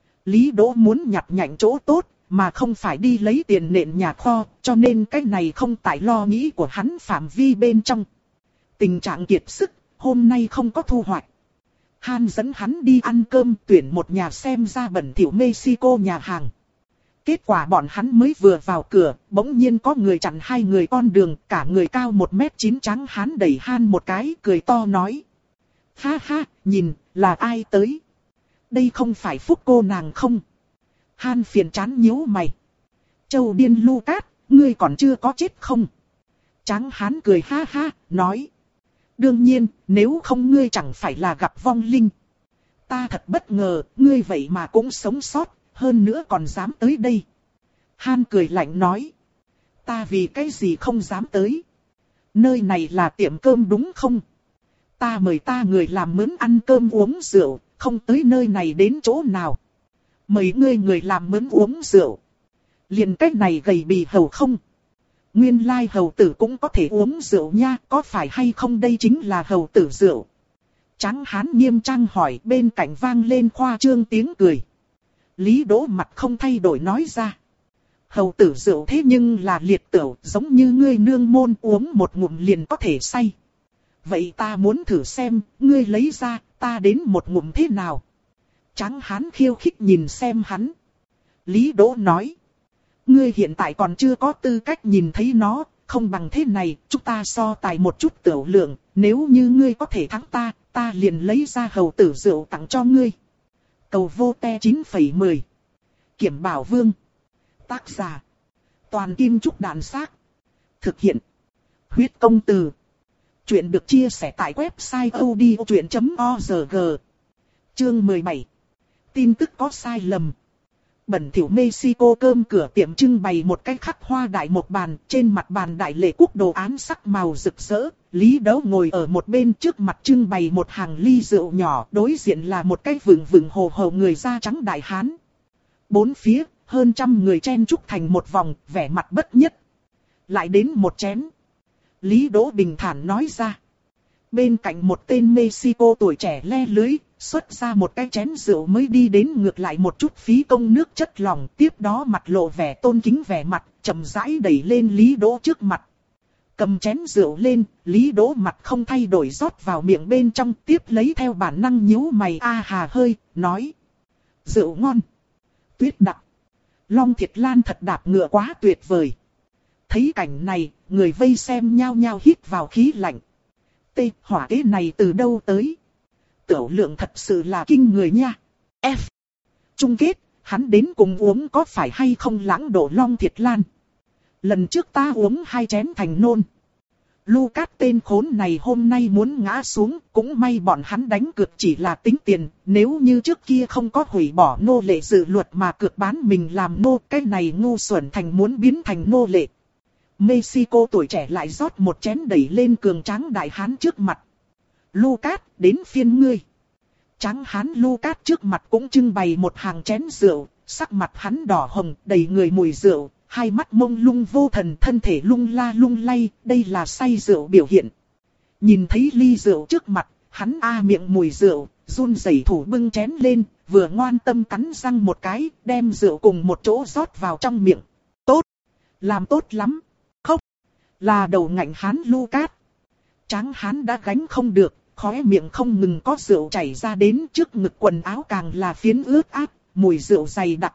Lý Đỗ muốn nhặt nhạnh chỗ tốt, mà không phải đi lấy tiền nện nhà kho, cho nên cái này không tại lo nghĩ của hắn phạm vi bên trong. Tình trạng kiệt sức, hôm nay không có thu hoạch. Han dẫn hắn đi ăn cơm, tuyển một nhà xem ra bẩn thỉu Mexico nhà hàng. Kết quả bọn hắn mới vừa vào cửa, bỗng nhiên có người chặn hai người con đường, cả người cao một mét chín trắng hắn đẩy Han một cái, cười to nói. Ha ha, nhìn, là ai tới? Đây không phải Phúc cô nàng không? Han phiền chán nhíu mày. Châu điên Lucas, ngươi còn chưa có chết không? Tráng hắn cười ha ha, nói. Đương nhiên, nếu không ngươi chẳng phải là gặp vong linh. Ta thật bất ngờ, ngươi vậy mà cũng sống sót, hơn nữa còn dám tới đây. Han cười lạnh nói. Ta vì cái gì không dám tới? Nơi này là tiệm cơm đúng không? Ta mời ta người làm mướn ăn cơm uống rượu, không tới nơi này đến chỗ nào. Mời ngươi người làm mướn uống rượu. Liền cách này gầy bì hầu không? Nguyên lai hầu tử cũng có thể uống rượu nha, có phải hay không đây chính là hầu tử rượu? Tráng hán nghiêm trang hỏi, bên cạnh vang lên khoa trương tiếng cười. Lý Đỗ mặt không thay đổi nói ra. Hầu tử rượu thế nhưng là liệt tửu, giống như ngươi nương môn uống một ngụm liền có thể say. Vậy ta muốn thử xem, ngươi lấy ra, ta đến một ngụm thế nào? Tráng hán khiêu khích nhìn xem hắn. Lý Đỗ nói. Ngươi hiện tại còn chưa có tư cách nhìn thấy nó, không bằng thế này, chúng ta so tài một chút tửu lượng, nếu như ngươi có thể thắng ta, ta liền lấy ra hầu tử rượu tặng cho ngươi. Cầu vô te chín phẩy mười. Kiểm Bảo Vương. Tác giả. Toàn Kim Trúc Đàn Xác. Thực hiện. Huyết Công Từ. Chuyện được chia sẻ tại website odchuyện chấm org. Chương mười bảy. Tin tức có sai lầm. Bẩn thỉu Mexico cơm cửa tiệm trưng bày một cái khắc hoa đại một bàn, trên mặt bàn đại lệ quốc đồ án sắc màu rực rỡ. Lý Đấu ngồi ở một bên, trước mặt trưng bày một hàng ly rượu nhỏ, đối diện là một cái vừng vừng hồ hồ người da trắng đại hán. Bốn phía, hơn trăm người chen chúc thành một vòng, vẻ mặt bất nhất. Lại đến một chén. Lý Đỗ bình thản nói ra. Bên cạnh một tên Mexico tuổi trẻ le lưới, xuất ra một cái chén rượu mới đi đến, ngược lại một chút phí công nước chất lỏng, tiếp đó mặt lộ vẻ tôn kính vẻ mặt, chậm rãi đẩy lên Lý Đỗ trước mặt. Cầm chén rượu lên, Lý Đỗ mặt không thay đổi rót vào miệng bên trong, tiếp lấy theo bản năng nhíu mày a hà hơi, nói. Rượu ngon. Tuyết đặc. Long Thiệt Lan thật đạp ngựa quá tuyệt vời. Thấy cảnh này, người vây xem nhao nhao hít vào khí lạnh. Tê, hỏa kế này từ đâu tới? Tiểu lượng thật sự là kinh người nha. F. Chung kết, hắn đến cùng uống có phải hay không lãng độ Long Thiệt Lan? Lần trước ta uống hai chén thành nôn. Lucas tên khốn này hôm nay muốn ngã xuống, cũng may bọn hắn đánh cược chỉ là tính tiền, nếu như trước kia không có hủy bỏ nô lệ dự luật mà cược bán mình làm nô, cái này ngu xuẩn thành muốn biến thành nô lệ. Mexico tuổi trẻ lại rót một chén đẩy lên cường tráng đại hán trước mặt. Lucas, đến phiên ngươi. Tráng hán Lucas trước mặt cũng trưng bày một hàng chén rượu, sắc mặt hắn đỏ hồng, đầy người mùi rượu, hai mắt mông lung vô thần, thân thể lung la lung lay, đây là say rượu biểu hiện. Nhìn thấy ly rượu trước mặt, hắn a miệng mùi rượu, run rẩy thủ bưng chén lên, vừa ngoan tâm cắn răng một cái, đem rượu cùng một chỗ rót vào trong miệng. Tốt, làm tốt lắm. Khóc, là đầu ngạnh hán Lucas. Tráng hán đã gánh không được, khóe miệng không ngừng có rượu chảy ra đến, trước ngực quần áo càng là phiến ướt át, mùi rượu dày đặc.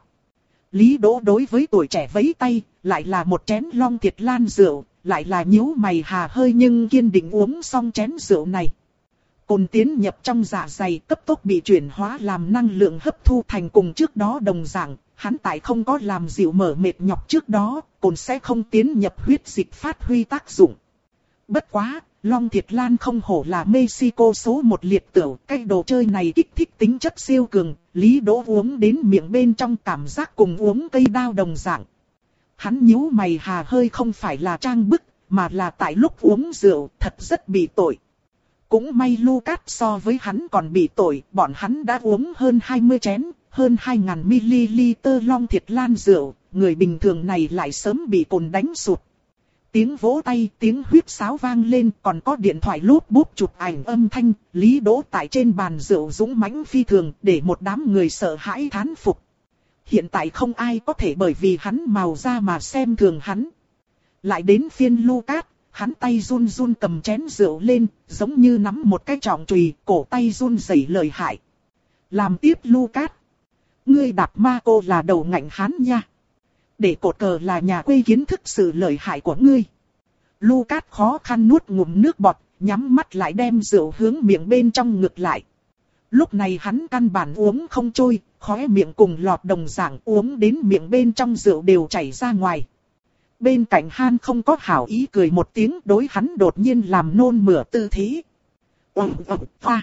Lý Đỗ đối với tuổi trẻ vẫy tay, lại là một chén Long Thiệt Lan rượu, lại là nhíu mày hà hơi nhưng kiên định uống xong chén rượu này. Cồn tiến nhập trong dạ dày, cấp tốc bị chuyển hóa làm năng lượng hấp thu thành cùng trước đó đồng dạng. Hắn tại không có làm dịu mở mệt nhọc trước đó, cồn sẽ không tiến nhập huyết dịch phát huy tác dụng. Bất quá, Long Thiệt Lan không hổ là Mexico số một liệt tửu, cái đồ chơi này kích thích tính chất siêu cường, Lý Đỗ uống đến miệng bên trong cảm giác cùng uống cây đao đồng dạng. Hắn nhíu mày hà hơi không phải là trang bức, mà là tại lúc uống rượu thật rất bị tội. Cũng may Lucas so với hắn còn bị tội, bọn hắn đã uống hơn hai mươi chén, hơn hai nghìn mi-li-liter Long Thiệt Lan rượu, người bình thường này lại sớm bị cồn đánh sụp. Tiếng vỗ tay, tiếng huýt sáo vang lên, còn có điện thoại lúp búp chụp ảnh âm thanh, Lý Đỗ tại trên bàn rượu dũng mãnh phi thường, để một đám người sợ hãi thán phục. Hiện tại không ai có thể bởi vì hắn màu da mà xem thường hắn. Lại đến phiên Lucas, hắn tay run run cầm chén rượu lên, giống như nắm một cái trọng chùy, cổ tay run rẩy lợi hại. Làm tiếp Lucas. Ngươi đạp ma cô là đầu ngạnh hán nha. Để cột cờ là nhà quê kiến thức sự lợi hại của ngươi. Lucas khó khăn nuốt ngụm nước bọt, nhắm mắt lại đem rượu hướng miệng bên trong ngực lại. Lúc này hắn căn bản uống không trôi, khóe miệng cùng lọt đồng dạng uống đến miệng bên trong rượu đều chảy ra ngoài. Bên cạnh Han không có hảo ý cười một tiếng, đối hắn đột nhiên làm nôn mửa tư thế. Ừm ừm pha.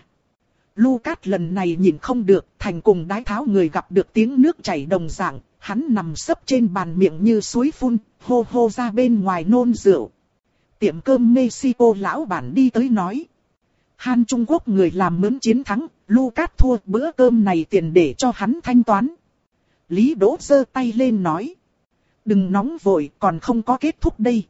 Lucas lần này nhìn không được, thành cùng đái tháo người gặp được tiếng nước chảy đồng dạng, hắn nằm sấp trên bàn miệng như suối phun, hô hô ra bên ngoài nôn rượu. Tiệm cơm Mexico lão bản đi tới nói. Han Trung Quốc người làm mướn chiến thắng, Lucas thua, bữa cơm này tiền để cho hắn thanh toán. Lý Đỗ giơ tay lên nói. Đừng nóng vội, còn không có kết thúc đây.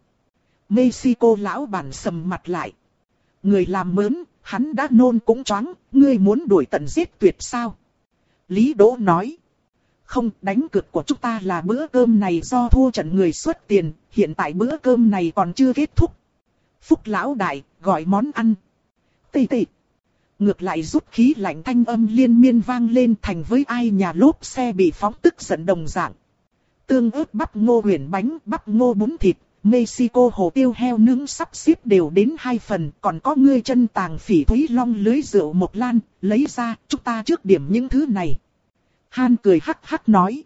Mexico lão bản sầm mặt lại. Người làm mướn, hắn đã nôn cũng choáng, ngươi muốn đuổi tận giết tuyệt sao? Lý Đỗ nói. Không, đánh cược của chúng ta là bữa cơm này do thua trận người xuất tiền, hiện tại bữa cơm này còn chưa kết thúc. Phúc lão đại, gọi món ăn. Tì tì. Ngược lại rút khí lạnh thanh âm liên miên vang lên, thành với ai nhà lốp xe bị phóng tức giận đồng dạng. Tương ớt bắp ngô huyền bánh, bắp ngô bún thịt, Mexico hồ tiêu heo nướng sắp xếp đều đến hai phần, còn có ngươi chân tàng phỉ thúy long lưới rượu một lan, lấy ra, chúng ta trước điểm những thứ này. Han cười hắc hắc nói.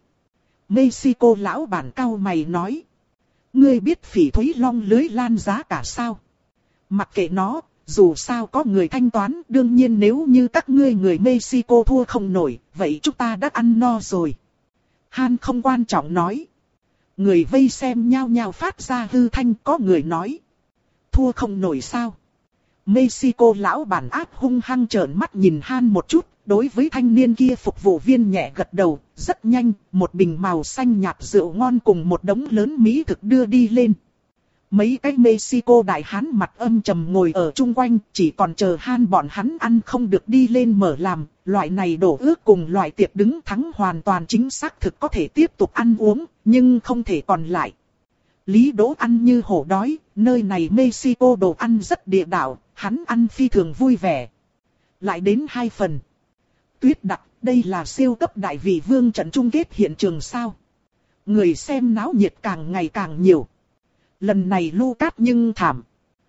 Mexico lão bản cao mày nói. Ngươi biết phỉ thúy long lưới lan giá cả sao? Mặc kệ nó, dù sao có người thanh toán, đương nhiên nếu như các ngươi người Mexico thua không nổi, vậy chúng ta đã ăn no rồi. Han không quan trọng nói. Người vây xem nhao nhao phát ra hư thanh, có người nói. Thua không nổi sao? Mexico lão bản ác hung hăng trợn mắt nhìn Han một chút, đối với thanh niên kia phục vụ viên nhẹ gật đầu, rất nhanh, một bình màu xanh nhạt rượu ngon cùng một đống lớn mỹ thực đưa đi lên. Mấy cái Mexico đại hán mặt âm trầm ngồi ở chung quanh, chỉ còn chờ Han bọn hắn ăn không được đi lên mở làm, loại này đổ ước cùng loại tiệc đứng thắng hoàn toàn chính xác thực có thể tiếp tục ăn uống, nhưng không thể còn lại. Lý Đỗ ăn như hổ đói, nơi này Mexico đồ ăn rất địa đạo, hắn ăn phi thường vui vẻ. Lại đến hai phần. Tuyết đặc, đây là siêu cấp đại vị vương trận chung kết hiện trường sao. Người xem náo nhiệt càng ngày càng nhiều. Lần này Lucas nhưng thảm.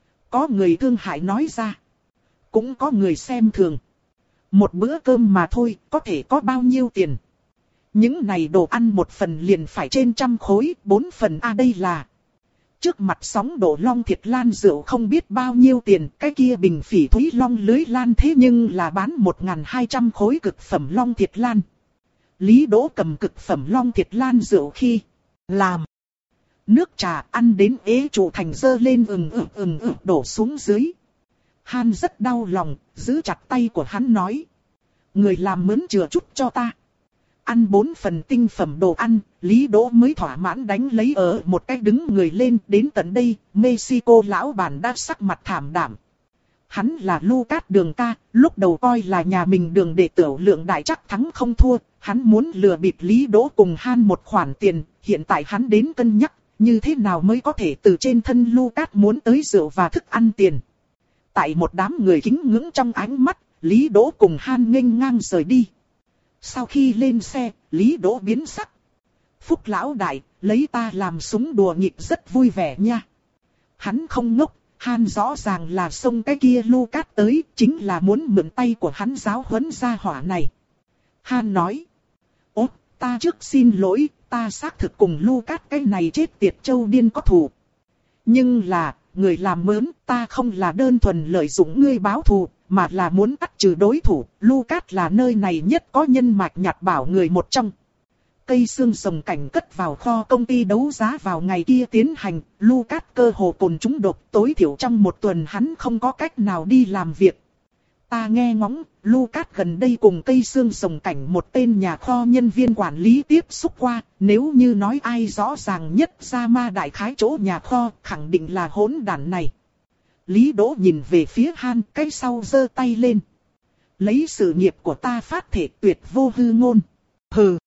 Có người thương hại nói ra. Cũng có người xem thường. Một bữa cơm mà thôi, có thể có bao nhiêu tiền. Những này đồ ăn một phần liền phải trên trăm khối, bốn phần a à đây là. Trước mặt sóng đổ Long Thiệt Lan rượu không biết bao nhiêu tiền, cái kia bình phỉ thúy long lưới lan thế nhưng là bán một nghìn hai trăm khối cực phẩm Long Thiệt Lan. Lý Đỗ cầm cực phẩm Long Thiệt Lan rượu khi làm. Nước trà ăn đến ế trụ thành dơ lên ừng ừng ừng ừng đổ xuống dưới. Han rất đau lòng, giữ chặt tay của hắn nói. Người làm mướn chừa chút cho ta. Ăn bốn phần tinh phẩm đồ ăn, Lý Đỗ mới thỏa mãn đánh lấy ở một cái đứng người lên. Đến tận đây, Mexico lão bản đã sắc mặt thảm đạm. Hắn là Lucas Đường ca, lúc đầu coi là nhà mình Đường đệ tiểu lượng đại chắc thắng không thua. Hắn muốn lừa bịp Lý Đỗ cùng Han một khoản tiền, hiện tại hắn đến cân nhắc, như thế nào mới có thể từ trên thân Lucas muốn tới rượu và thức ăn tiền. Tại một đám người kính ngưỡng trong ánh mắt, Lý Đỗ cùng Han nghênh ngang rời đi. Sau khi lên xe, Lý Đỗ biến sắc. Phúc lão đại, lấy ta làm súng đùa nghịch rất vui vẻ nha. Hắn không ngốc, Han rõ ràng là xông cái kia Lucas tới, chính là muốn mượn tay của hắn giáo huấn gia hỏa này. Han nói, ố, ta trước xin lỗi, ta xác thực cùng Lucas cái này chết tiệt châu điên có thù. Nhưng là, người làm mớn, ta không là đơn thuần lợi dụng ngươi báo thù, mà là muốn cắt trừ đối thủ. Lucas là nơi này nhất có nhân mạch nhặt bảo người một trong. Cây xương rồng cảnh cất vào kho công ty đấu giá vào ngày kia tiến hành, Lucas cơ hồ cồn trúng độc, tối thiểu trong một tuần hắn không có cách nào đi làm việc. Ta nghe ngóng, Lucas gần đây cùng cây xương rồng cảnh một tên nhà kho nhân viên quản lý tiếp xúc qua, nếu như nói ai rõ ràng nhất ra ma đại khái chỗ nhà kho, khẳng định là hỗn đản này. Lý Đỗ nhìn về phía Han, cái sau giơ tay lên. Lấy sự nghiệp của ta phát thể tuyệt vô hư ngôn. Hừ.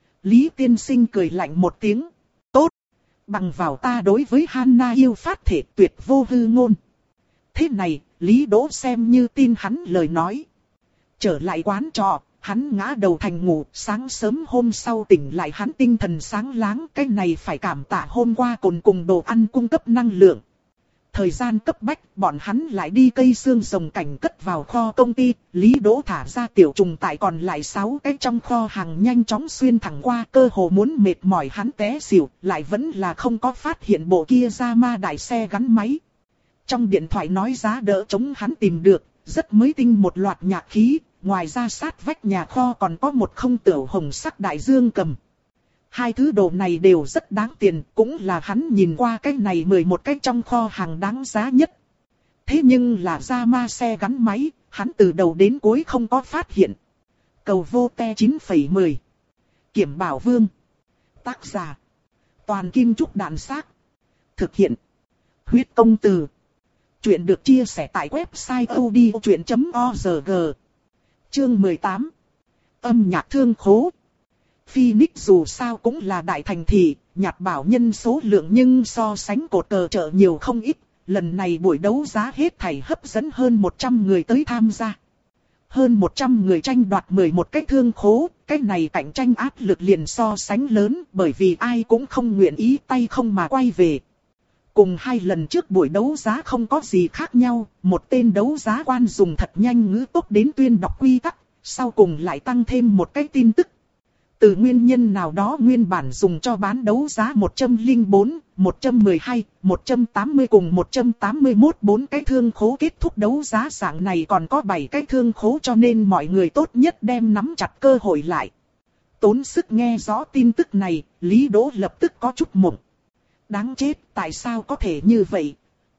Lý tiên sinh cười lạnh một tiếng. Tốt. Bằng vào ta đối với Hanna yêu phát thể tuyệt vô hư ngôn. Thế này, Lý Đỗ xem như tin hắn lời nói. Trở lại quán trọ, hắn ngã đầu thành ngủ, sáng sớm hôm sau tỉnh lại hắn tinh thần sáng láng. Cái này phải cảm tạ hôm qua cồn cùng đồ ăn cung cấp năng lượng. Thời gian cấp bách, bọn hắn lại đi cây xương rồng cảnh cất vào kho công ty. Lý Đỗ thả ra tiểu trùng tại còn lại sáu cái trong kho hàng nhanh chóng xuyên thẳng qua, cơ hồ muốn mệt mỏi hắn té xỉu, lại vẫn là không có phát hiện bộ kia ra ma đại xe gắn máy. Trong điện thoại nói giá đỡ chống hắn tìm được, rất mới tinh một loạt nhạc khí, ngoài ra sát vách nhà kho còn có một không tửu hồng sắc đại dương cầm. Hai thứ đồ này đều rất đáng tiền, cũng là hắn nhìn qua cái này mười một cái trong kho hàng đáng giá nhất. Thế nhưng là ra ma xe gắn máy, hắn từ đầu đến cuối không có phát hiện. Cầu vô te chín phẩy mười. Kiểm Bảo Vương. Tác giả. Toàn Kim Trúc Đạn Xác. Thực hiện. Huyết Công Từ. Chuyện được chia sẻ tại website odchuyện chấm org. Chương mười tám. Âm nhạc thương khố. Phoenix dù sao cũng là đại thành thị, nhặt bảo nhân số lượng nhưng so sánh cột cờ chợ nhiều không ít. Lần này buổi đấu giá hết thảy hấp dẫn hơn một trăm người tới tham gia. Hơn một trăm người tranh đoạt mười một cái thương khố, cái này cạnh tranh áp lực liền so sánh lớn bởi vì ai cũng không nguyện ý tay không mà quay về. Cùng hai lần trước buổi đấu giá không có gì khác nhau, một tên đấu giá quan dùng thật nhanh ngữ tốc đến tuyên đọc quy tắc, sau cùng lại tăng thêm một cái tin tức. Từ nguyên nhân nào đó nguyên bản dùng cho bán đấu giá một trăm lẻ bốn, một trăm mười hai, một trăm tám mươi cùng một trăm tám mươi mốt bốn cái thương khố kết thúc đấu giá dạng này còn có bảy cái thương khố cho nên mọi người tốt nhất đem nắm chặt cơ hội lại. Tốn sức nghe rõ tin tức này, Lý Đỗ lập tức có chút mộng. Đáng chết, tại sao có thể như vậy?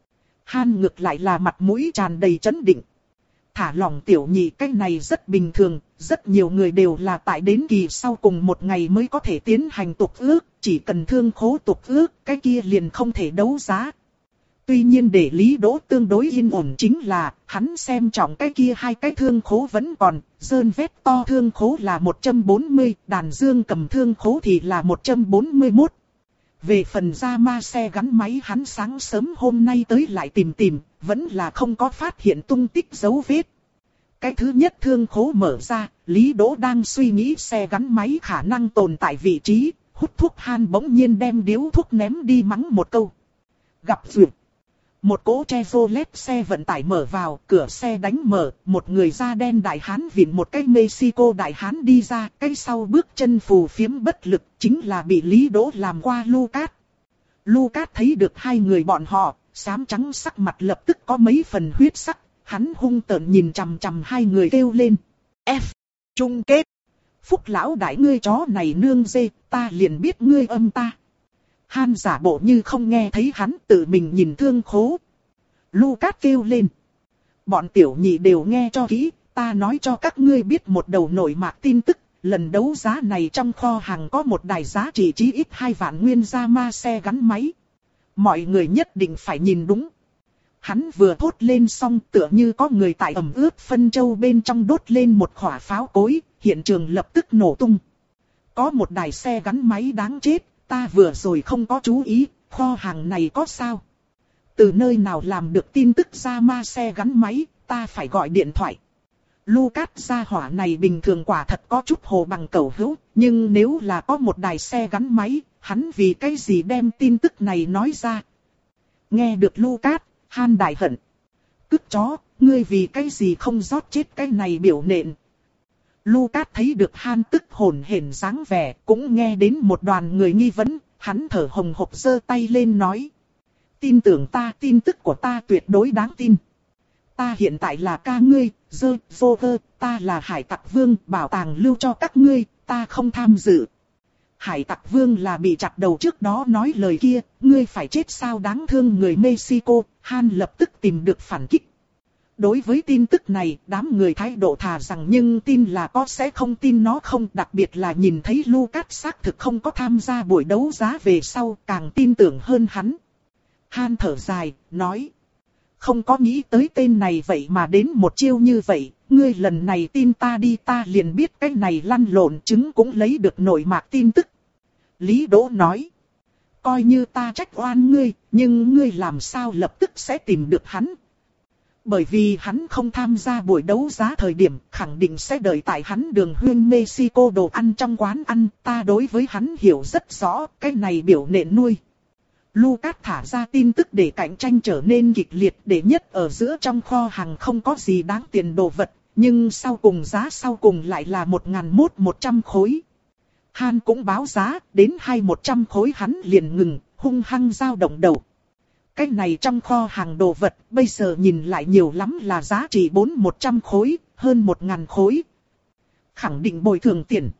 Han ngược lại là mặt mũi tràn đầy chấn định. Thả lỏng tiểu nhị, cái này rất bình thường, rất nhiều người đều là tại đến kỳ sau cùng một ngày mới có thể tiến hành tục ước, chỉ cần thương khố tục ước, cái kia liền không thể đấu giá. Tuy nhiên để Lý Đỗ tương đối yên ổn chính là, hắn xem trọng cái kia hai cái thương khố vẫn còn, Dơn Vét to thương khố là một trăm bốn mươi, đàn dương cầm thương khố thì là một trăm bốn mươi mốt. Về phần ra ma xe gắn máy hắn sáng sớm hôm nay tới lại tìm tìm, vẫn là không có phát hiện tung tích dấu vết. Cái thứ nhất thương khố mở ra, Lý Đỗ đang suy nghĩ xe gắn máy khả năng tồn tại vị trí, hút thuốc Han bỗng nhiên đem điếu thuốc ném đi mắng một câu. Gặp duyệt. Một cỗ Chevrolet xe vận tải mở vào, cửa xe đánh mở, một người da đen đại hán vịn một cái Mexico đại hán đi ra, cái sau bước chân phù phiếm bất lực, chính là bị Lý Đỗ làm qua Lucas. Lucas thấy được hai người bọn họ, xám trắng sắc mặt lập tức có mấy phần huyết sắc, hắn hung tợn nhìn chằm chằm hai người kêu lên. F. Chung kết. Phúc lão đại ngươi chó này nương dê, ta liền biết ngươi âm ta. Han giả bộ như không nghe thấy hắn tự mình nhìn thương khố. Lucas kêu lên. Bọn tiểu nhị đều nghe cho kỹ, ta nói cho các ngươi biết một đầu nổi mạc tin tức, lần đấu giá này trong kho hàng có một đài giá trị chí ít hai vạn nguyên gia ma xe gắn máy. Mọi người nhất định phải nhìn đúng. Hắn vừa thốt lên xong tựa như có người tại ẩm ướt phân châu bên trong đốt lên một quả pháo cối, hiện trường lập tức nổ tung. Có một đài xe gắn máy đáng chết, ta vừa rồi không có chú ý, kho hàng này có sao? Từ nơi nào làm được tin tức ra ma xe gắn máy, ta phải gọi điện thoại. Lucas gia hỏa này bình thường quả thật có chút hồ bằng cẩu hữu, nhưng nếu là có một đài xe gắn máy, hắn vì cái gì đem tin tức này nói ra? Nghe được Lucas, Han đại hận. Cứt chó, ngươi vì cái gì không rót chết cái này biểu nện. Lucas thấy được Han tức hồn hển dáng vẻ, cũng nghe đến một đoàn người nghi vấn, hắn thở hồng hộc giơ tay lên nói. Tin tưởng ta, tin tức của ta tuyệt đối đáng tin. Ta hiện tại là ca ngươi, dơ, vô vơ, ta là hải tặc vương, bảo tàng lưu cho các ngươi, ta không tham dự. Hải tặc vương là bị chặt đầu trước đó nói lời kia, ngươi phải chết sao đáng thương người Mexico, Han lập tức tìm được phản kích. Đối với tin tức này, đám người thái độ thà rằng nhưng tin là có sẽ không tin nó không, đặc biệt là nhìn thấy Lucas xác thực không có tham gia buổi đấu giá về sau, càng tin tưởng hơn hắn. Han thở dài, nói. Không có nghĩ tới tên này vậy mà đến một chiêu như vậy, ngươi lần này tin ta đi ta liền biết cái này lăn lộn chứng cũng lấy được nội mạc tin tức. Lý Đỗ nói. Coi như ta trách oan ngươi, nhưng ngươi làm sao lập tức sẽ tìm được hắn. Bởi vì hắn không tham gia buổi đấu giá thời điểm, khẳng định sẽ đợi tại hắn đường huyên Mexico đồ ăn trong quán ăn, ta đối với hắn hiểu rất rõ, cái này biểu nện nuôi. Lucas thả ra tin tức để cạnh tranh trở nên kịch liệt, để nhất ở giữa trong kho hàng không có gì đáng tiền đồ vật, nhưng sau cùng giá sau cùng lại là một nghìn một trăm khối. Han cũng báo giá, đến hai một trăm khối hắn liền ngừng, hung hăng dao động đầu. Cái này trong kho hàng đồ vật, bây giờ nhìn lại nhiều lắm là giá trị bốn một trăm khối, hơn một nghìn khối. Khẳng định bồi thường tiền.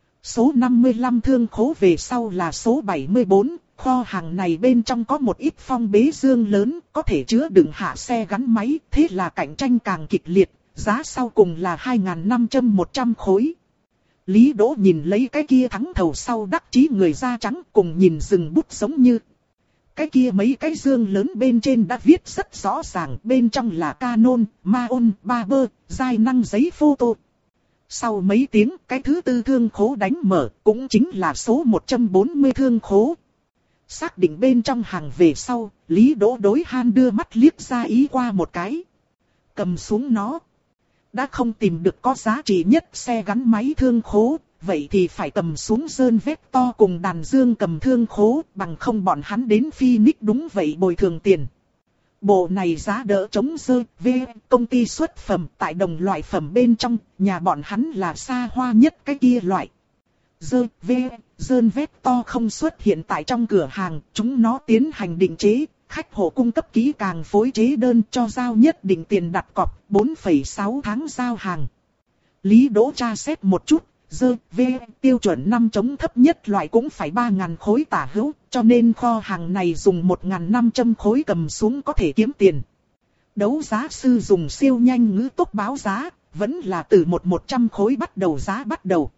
Số năm mươi lăm thương khố về sau là số bảy mươi bốn, kho hàng này bên trong có một ít phong bế dương lớn, có thể chứa đựng hạ xe gắn máy, thế là cạnh tranh càng kịch liệt, giá sau cùng là hai nghìn năm trăm khối. Lý Đỗ nhìn lấy cái kia thắng thầu sau đắc chí người da trắng cùng nhìn rừng bút giống như. Cái kia mấy cái dương lớn bên trên đã viết rất rõ ràng, bên trong là Canon, Maon, Barber, giai năng giấy photo. Sau mấy tiếng, cái thứ tư thương khố đánh mở, cũng chính là số một trăm bốn mươi thương khố. Xác định bên trong hàng về sau, Lý Đỗ đối Han đưa mắt liếc ra ý qua một cái. Cầm xuống nó. Đã không tìm được có giá trị nhất xe gắn máy thương khố, vậy thì phải cầm xuống Sơn Vector cùng đàn dương cầm thương khố, bằng không bọn hắn đến Phoenix đúng vậy bồi thường tiền. Bộ này giá đỡ chống dơ, V, công ty xuất phẩm tại đồng loại phẩm bên trong, nhà bọn hắn là xa hoa nhất cái kia loại. Dơ, V, Sơn Vector không xuất hiện tại trong cửa hàng, chúng nó tiến hành định chế, khách hộ cung cấp kỹ càng phối chế đơn cho giao nhất định tiền đặt cọc, bốn phẩy sáu tháng giao hàng. Lý Đỗ tra xét một chút. Dơ, V, tiêu chuẩn năm chống thấp nhất loại cũng phải ba nghìn khối tả hữu, cho nên kho hàng này dùng một nghìn năm trăm khối cầm xuống có thể kiếm tiền. Đấu giá sư dùng siêu nhanh ngữ tốc báo giá, vẫn là từ một một trăm khối bắt đầu giá bắt đầu.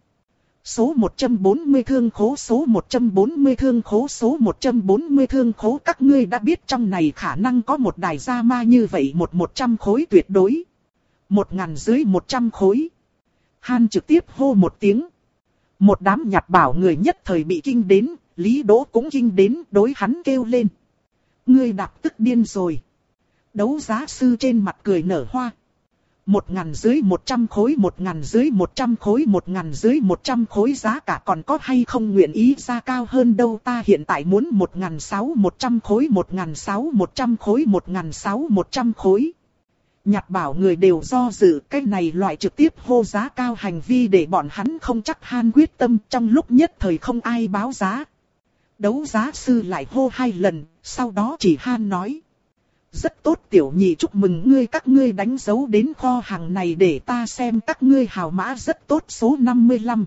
Số một trăm bốn mươi thương khố, số một trăm bốn mươi thương khố, số một trăm bốn mươi thương khố, các ngươi đã biết trong này khả năng có một đài gia ma như vậy, một một trăm khối tuyệt đối. Một ngàn dưới một trăm khối. Han trực tiếp hô một tiếng. Một đám nhặt bảo người nhất thời bị kinh đến, Lý Đỗ cũng kinh đến, đối hắn kêu lên. Ngươi đạp tức điên rồi. Đấu giá sư trên mặt cười nở hoa. Một ngàn dưới một trăm khối, một ngàn dưới một trăm khối, một ngàn dưới một trăm khối, giá cả còn có hay không nguyện ý ra cao hơn đâu, ta hiện tại muốn một ngàn sáu một trăm khối, một ngàn sáu một trăm khối, một ngàn sáu một trăm khối. Nhặt bảo người đều do dự, cái này loại trực tiếp hô giá cao hành vi để bọn hắn không chắc Han quyết tâm, trong lúc nhất thời không ai báo giá. Đấu giá sư lại hô hai lần, sau đó chỉ Han nói. Rất tốt tiểu nhị, chúc mừng ngươi, các ngươi đánh dấu đến kho hàng này để ta xem các ngươi hào mã rất tốt, số năm mươi lăm.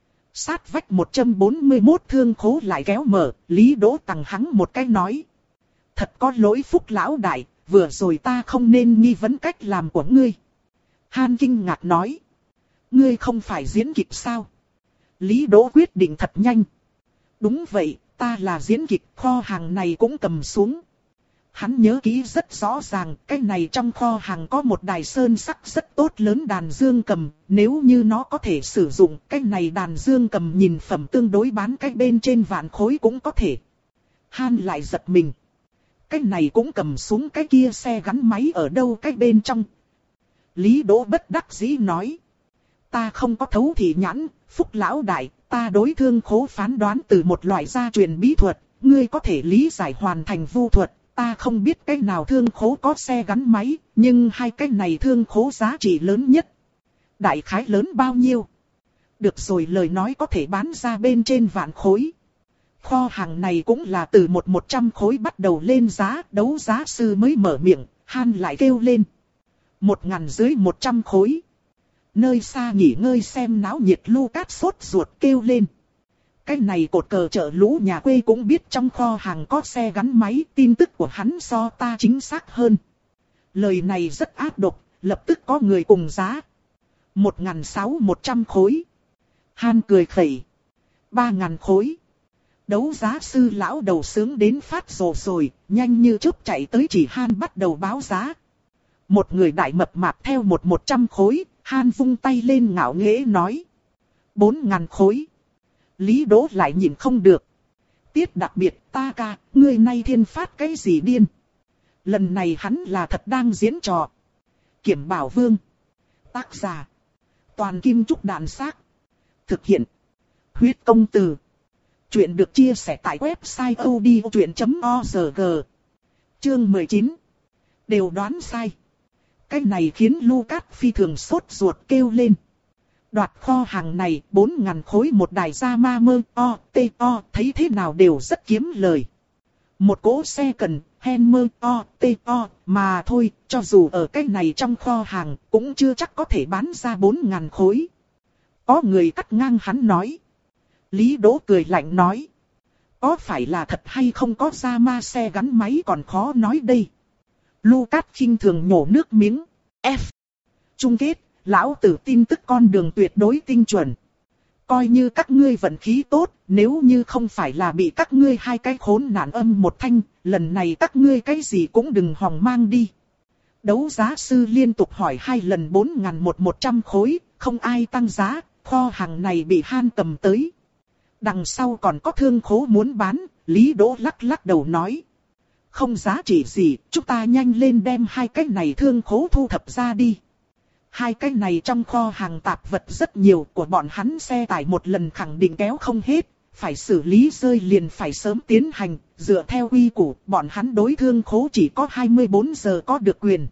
Sát vách một trăm bốn mươi mốt thương khố lại kéo mở, Lý Đỗ tằng hắn một cái nói. Thật có lỗi Phúc lão đại, vừa rồi ta không nên nghi vấn cách làm của ngươi. Han kinh ngạc nói. Ngươi không phải diễn kịch sao? Lý Đỗ quyết định thật nhanh. Đúng vậy, ta là diễn kịch, kho hàng này cũng cầm xuống. Hắn nhớ kỹ rất rõ ràng, cái này trong kho hàng có một đài sơn sắc rất tốt lớn đàn dương cầm, nếu như nó có thể sử dụng, cái này đàn dương cầm nhìn phẩm tương đối bán cái bên trên vạn khối cũng có thể. Han lại giật mình. Cái này cũng cầm xuống, cái kia xe gắn máy ở đâu cái bên trong. Lý Đỗ bất đắc dĩ nói. Ta không có thấu thị nhãn, Phúc lão đại, ta đối thương khố phán đoán từ một loại gia truyền bí thuật, ngươi có thể lý giải hoàn thành vu thuật. Ta không biết cái nào thương khố có xe gắn máy, nhưng hai cái này thương khố giá trị lớn nhất. Đại khái lớn bao nhiêu? Được rồi, lời nói có thể bán ra bên trên vạn khối. Kho hàng này cũng là từ một một trăm khối bắt đầu lên giá, đấu giá sư mới mở miệng, Han lại kêu lên. Một ngàn dưới một trăm khối. Nơi xa nghỉ ngơi xem náo nhiệt Lucas sốt ruột kêu lên. Cái này cột cờ chợ lũ nhà quê cũng biết trong kho hàng có xe gắn máy, tin tức của hắn so ta chính xác hơn. Lời này rất ác độc, lập tức có người cùng giá. Một ngàn sáu một trăm khối. Han cười khẩy. Ba ngàn khối. Đấu giá sư lão đầu sướng đến phát rồ rồi, nhanh như chớp chạy tới chỉ Han bắt đầu báo giá. Một người đại mập mạp theo một một trăm khối, Han vung tay lên ngạo nghễ nói. Bốn ngàn khối. Lý Đỗ lại nhìn không được. Tiết đặc biệt, ta ca, ngươi nay thiên phát cái gì điên. Lần này hắn là thật đang diễn trò. Kiểm Bảo Vương. Tác giả. Toàn Kim Trúc Đàn Xác. Thực hiện. Huyết Công Từ. Chuyện được chia sẻ tại website odchuyện chấm org. Chương mười chín. Đều đoán sai. Cái này khiến Lucas phi thường sốt ruột kêu lên. Đoạt kho hàng này bốn ngàn khối một đài Yamaha mơ o tê o thấy thế nào đều rất kiếm lời. Một cỗ xe cần Hammer o tê o mà thôi, cho dù ở cái này trong kho hàng cũng chưa chắc có thể bán ra bốn ngàn khối. Có người cắt ngang hắn nói. Lý Đỗ cười lạnh nói. Có phải là thật hay không có Yamaha xe gắn máy còn khó nói đây. Lucas khinh thường nhổ nước miếng. F. Chung kết. Lão tử tin tức con đường tuyệt đối tinh chuẩn. Coi như các ngươi vận khí tốt, nếu như không phải là bị các ngươi hai cái khốn nạn âm một thanh, lần này các ngươi cái gì cũng đừng hòng mang đi. Đấu giá sư liên tục hỏi hai lần bốn ngàn một một trăm khối, không ai tăng giá, kho hàng này bị Han cầm tới. Đằng sau còn có thương khố muốn bán, Lý Đỗ lắc lắc đầu nói. Không giá trị gì, chúng ta nhanh lên đem hai cái này thương khố thu thập ra đi. Hai cái này trong kho hàng tạp vật rất nhiều, của bọn hắn xe tải một lần khẳng định kéo không hết, phải xử lý rơi liền phải sớm tiến hành, dựa theo quy củ, bọn hắn đối thương khố chỉ có hai mươi bốn giờ có được quyền.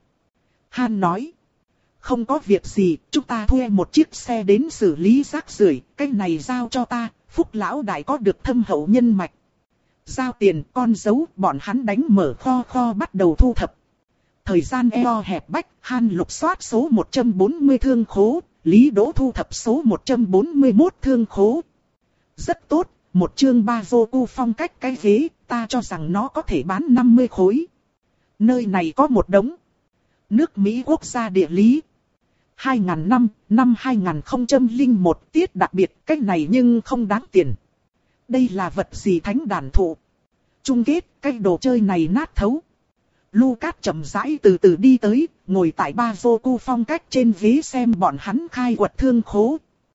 Han nói, không có việc gì, chúng ta thuê một chiếc xe đến xử lý rác rưởi, cái này giao cho ta, Phúc lão đại có được thâm hậu nhân mạch. Giao tiền, con dấu, bọn hắn đánh mở kho kho bắt đầu thu thập. Thời gian eo hẹp bách, Han lục soát số một trăm bốn mươi thương khố, Lý Đỗ thu thập số một trăm bốn mươi mốt thương khố. Rất tốt, một chương ba vô cu phong cách cái ghế, ta cho rằng nó có thể bán năm mươi khối. Nơi này có một đống. Nước Mỹ quốc gia địa lý. hai nghìn năm, năm hai nghìn không trăm lẻ một tiết đặc biệt, cái này nhưng không đáng tiền. Đây là vật gì thánh đàn thụ? Chung kết, cái đồ chơi này nát thấu. Lucas chậm rãi từ từ đi tới, ngồi tại ba vô cu phong cách trên ghế xem bọn hắn khai quật thương khố.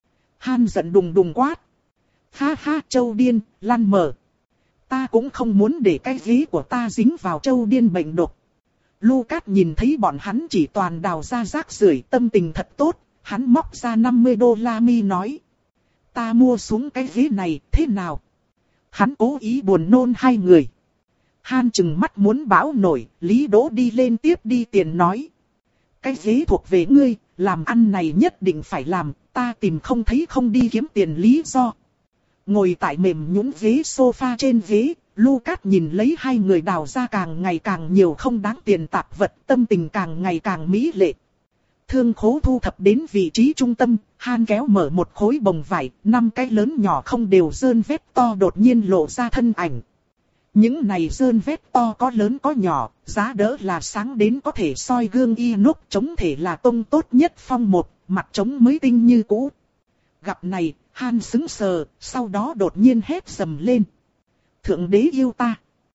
Han giận đùng đùng quát. Ha ha, châu điên, lăn mở. Ta cũng không muốn để cái ghế của ta dính vào châu điên bệnh độc. Lucas nhìn thấy bọn hắn chỉ toàn đào ra rác rưởi, tâm tình thật tốt, hắn móc ra năm mươi đô la mi nói. Ta mua xuống cái ghế này, thế nào? Hắn cố ý buồn nôn hai người. Han chừng mắt muốn bão nổi, Lý Đỗ đi lên tiếp đi tiền nói. Cái ghế thuộc về ngươi, làm ăn này nhất định phải làm, ta tìm không thấy không đi kiếm tiền lý do. Ngồi tại mềm nhũn ghế sofa trên ghế, Lucas nhìn lấy hai người đào ra càng ngày càng nhiều không đáng tiền tạp vật, tâm tình càng ngày càng mỹ lệ. Thương khố thu thập đến vị trí trung tâm, Han kéo mở một khối bồng vải, năm cái lớn nhỏ không đều rơn vết to đột nhiên lộ ra thân ảnh. Những này rơn vết to có lớn có nhỏ, giá đỡ là sáng đến có thể soi gương inox, chống thể là tông tốt nhất phong một, mặt chống mới tinh như cũ. Gặp này, Han sững sờ, sau đó đột nhiên hét dầm lên. Thượng đế yêu ta!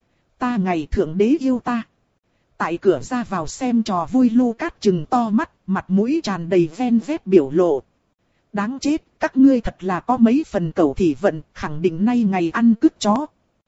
Ta ngày thượng đế yêu ta! Tại cửa ra vào xem trò vui Lucas trừng to mắt, mặt mũi tràn đầy ven vét biểu lộ. Đáng chết, các ngươi thật là có mấy phần cẩu thị vận, khẳng định nay ngày ăn cướp chó.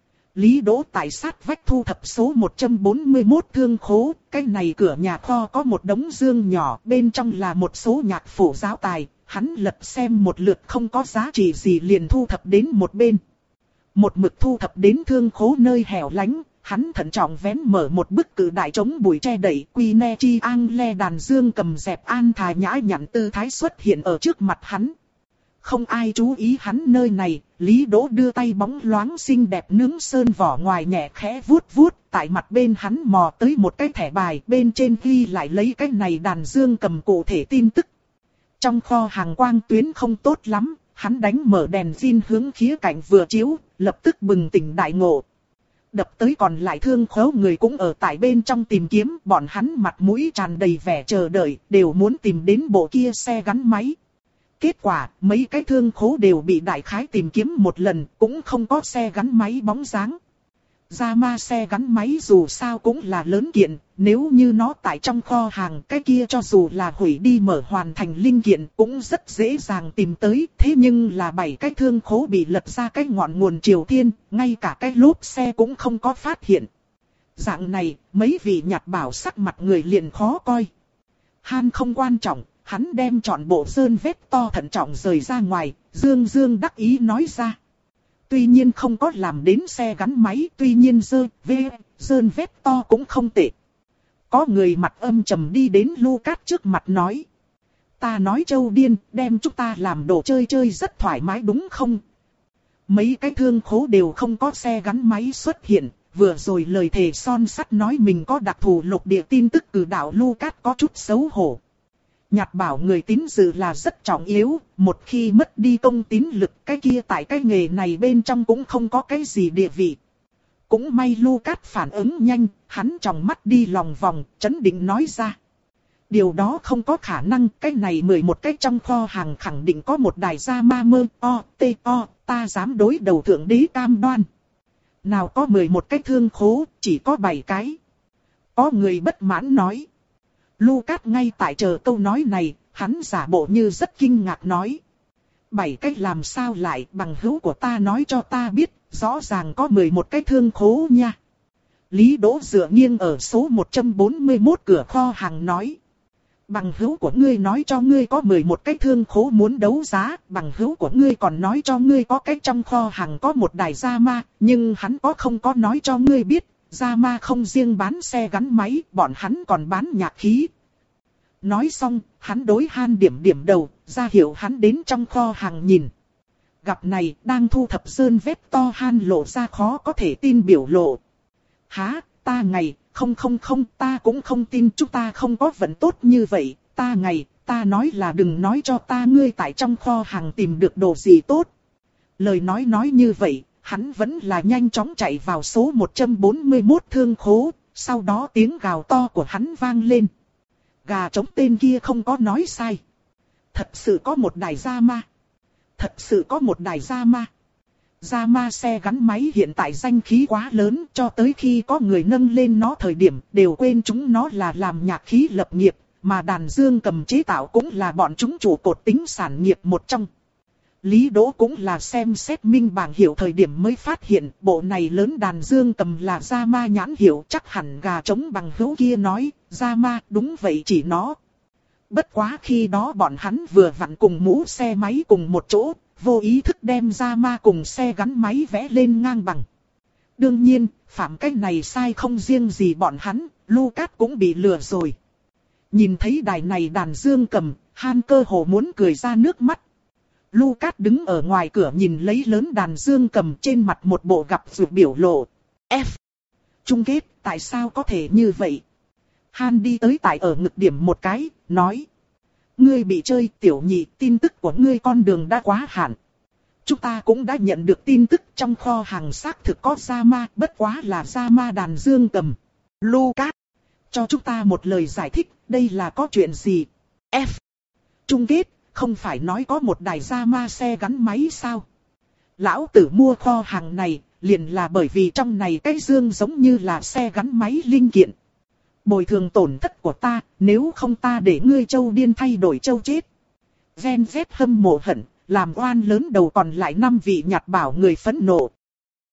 Lý Đỗ tại sát vách thu thập số một trăm bốn mươi mốt thương khố, cái này cửa nhà kho có một đống dương nhỏ, bên trong là một số nhạc phổ giáo tài, hắn lật xem một lượt không có giá trị gì liền thu thập đến một bên. Một mực thu thập đến thương khố nơi hẻo lánh, hắn thận trọng vén mở một bức cự đại chống bụi che đậy, quy ne chi ang le đàn dương cầm dẹp an thà nhã nhặn tư thái xuất hiện ở trước mặt hắn. Không ai chú ý hắn nơi này, Lý Đỗ đưa tay bóng loáng xinh đẹp nướng sơn vỏ ngoài nhẹ khẽ vuốt vuốt, tại mặt bên hắn mò tới một cái thẻ bài, bên trên ghi lại lấy cái này đàn dương cầm cụ thể tin tức. Trong kho hàng quang tuyến không tốt lắm, hắn đánh mở đèn zin hướng khía cạnh vừa chiếu, lập tức bừng tỉnh đại ngộ. Đập tới còn lại thương khố người cũng ở tại bên trong tìm kiếm, bọn hắn mặt mũi tràn đầy vẻ chờ đợi, đều muốn tìm đến bộ kia xe gắn máy. Kết quả, mấy cái thương khố đều bị đại khái tìm kiếm một lần, cũng không có xe gắn máy bóng dáng. Gia ma xe gắn máy dù sao cũng là lớn kiện, nếu như nó tại trong kho hàng, cái kia cho dù là hủy đi mở hoàn thành linh kiện cũng rất dễ dàng tìm tới. Thế nhưng là bảy cái thương khố bị lật ra cái ngọn nguồn Triều Thiên, ngay cả cái lốp xe cũng không có phát hiện. Dạng này, mấy vị nhặt bảo sắc mặt người liền khó coi. Han không quan trọng. Hắn đem trọn bộ sơn vết to thận trọng rời ra ngoài, dương dương đắc ý nói ra. Tuy nhiên không có làm đến xe gắn máy, tuy nhiên dơ, vê, sơn vết to cũng không tệ. Có người mặt âm trầm đi đến Lucas trước mặt nói. Ta nói Châu điên, đem chúng ta làm đồ chơi chơi rất thoải mái đúng không? Mấy cái thương khố đều không có xe gắn máy xuất hiện, vừa rồi lời thề son sắt nói mình có đặc thù lục địa tin tức cử đạo Lucas có chút xấu hổ. Nhặt bảo người tín dự là rất trọng yếu, một khi mất đi công tín lực cái kia tại cái nghề này bên trong cũng không có cái gì địa vị. Cũng may Lucas phản ứng nhanh, hắn tròng mắt đi lòng vòng, chấn định nói ra. Điều đó không có khả năng, cái này mười một cái trong kho hàng khẳng định có một đài gia ma mơ, o, t, o, ta dám đối đầu thượng đế cam đoan. Nào có mười một cái thương khố, chỉ có bảy cái. Có người bất mãn nói. Lucas ngay tại chờ câu nói này, hắn giả bộ như rất kinh ngạc nói. Bảy cách làm sao lại, bằng hữu của ta nói cho ta biết, rõ ràng có mười một cái thương khố nha. Lý Đỗ dựa nghiêng ở số một trăm bốn mươi mốt cửa kho hàng nói. Bằng hữu của ngươi nói cho ngươi có mười một cái thương khố muốn đấu giá, bằng hữu của ngươi còn nói cho ngươi có cái trong kho hàng có một đài gia ma, nhưng hắn có không có nói cho ngươi biết. Gia ma không riêng bán xe gắn máy, bọn hắn còn bán nhạc khí. Nói xong, hắn đối Han điểm điểm đầu, ra hiệu hắn đến trong kho hàng nhìn. Gặp này, đang thu thập sơn vết to Han lộ ra khó có thể tin biểu lộ. Hả, ta ngày, không không không, ta cũng không tin chúng ta không có vận tốt như vậy, ta ngày, ta nói là đừng nói cho ta ngươi tại trong kho hàng tìm được đồ gì tốt. Lời nói nói như vậy. Hắn vẫn là nhanh chóng chạy vào số một trăm bốn mươi mốt thương khố, sau đó tiếng gào to của hắn vang lên. Gà trống tên kia không có nói sai. Thật sự có một đài gia ma. Thật sự có một đài gia ma. Gia ma xe gắn máy hiện tại danh khí quá lớn, cho tới khi có người nâng lên nó thời điểm đều quên chúng nó là làm nhạc khí lập nghiệp, mà đàn dương cầm chế tạo cũng là bọn chúng trụ cột tính sản nghiệp một trong. Lý Đỗ cũng là xem xét minh bảng hiệu thời điểm mới phát hiện bộ này lớn đàn dương cầm là gia ma nhãn hiệu, chắc hẳn gà trống bằng hữu kia nói, gia ma đúng vậy chỉ nó. Bất quá khi đó bọn hắn vừa vặn cùng mũ xe máy cùng một chỗ, vô ý thức đem gia ma cùng xe gắn máy vẽ lên ngang bằng. Đương nhiên, phạm cách này sai không riêng gì bọn hắn, Lucas cũng bị lừa rồi. Nhìn thấy đài này đàn dương cầm, Han cơ hồ muốn cười ra nước mắt. Lucas đứng ở ngoài cửa nhìn lấy lớn đàn dương cầm trên mặt một bộ gặp rụt biểu lộ. F. Chung kết, tại sao có thể như vậy? Han đi tới tại ở ngực điểm một cái, nói. Ngươi bị chơi tiểu nhị, tin tức của ngươi con đường đã quá hạn. Chúng ta cũng đã nhận được tin tức trong kho hàng xác thực có gia ma, bất quá là gia ma đàn dương cầm. Lucas, cho chúng ta một lời giải thích, đây là có chuyện gì? F. Chung kết. không phải nói có một đài Yamaha xe gắn máy sao? Lão tử mua kho hàng này, liền là bởi vì trong này cái dương giống như là xe gắn máy linh kiện. Bồi thường tổn thất của ta, nếu không ta để ngươi châu điên thay đổi châu chết. Gen Z hâm mộ hận, làm oan lớn đầu còn lại năm vị nhặt bảo người phẫn nộ.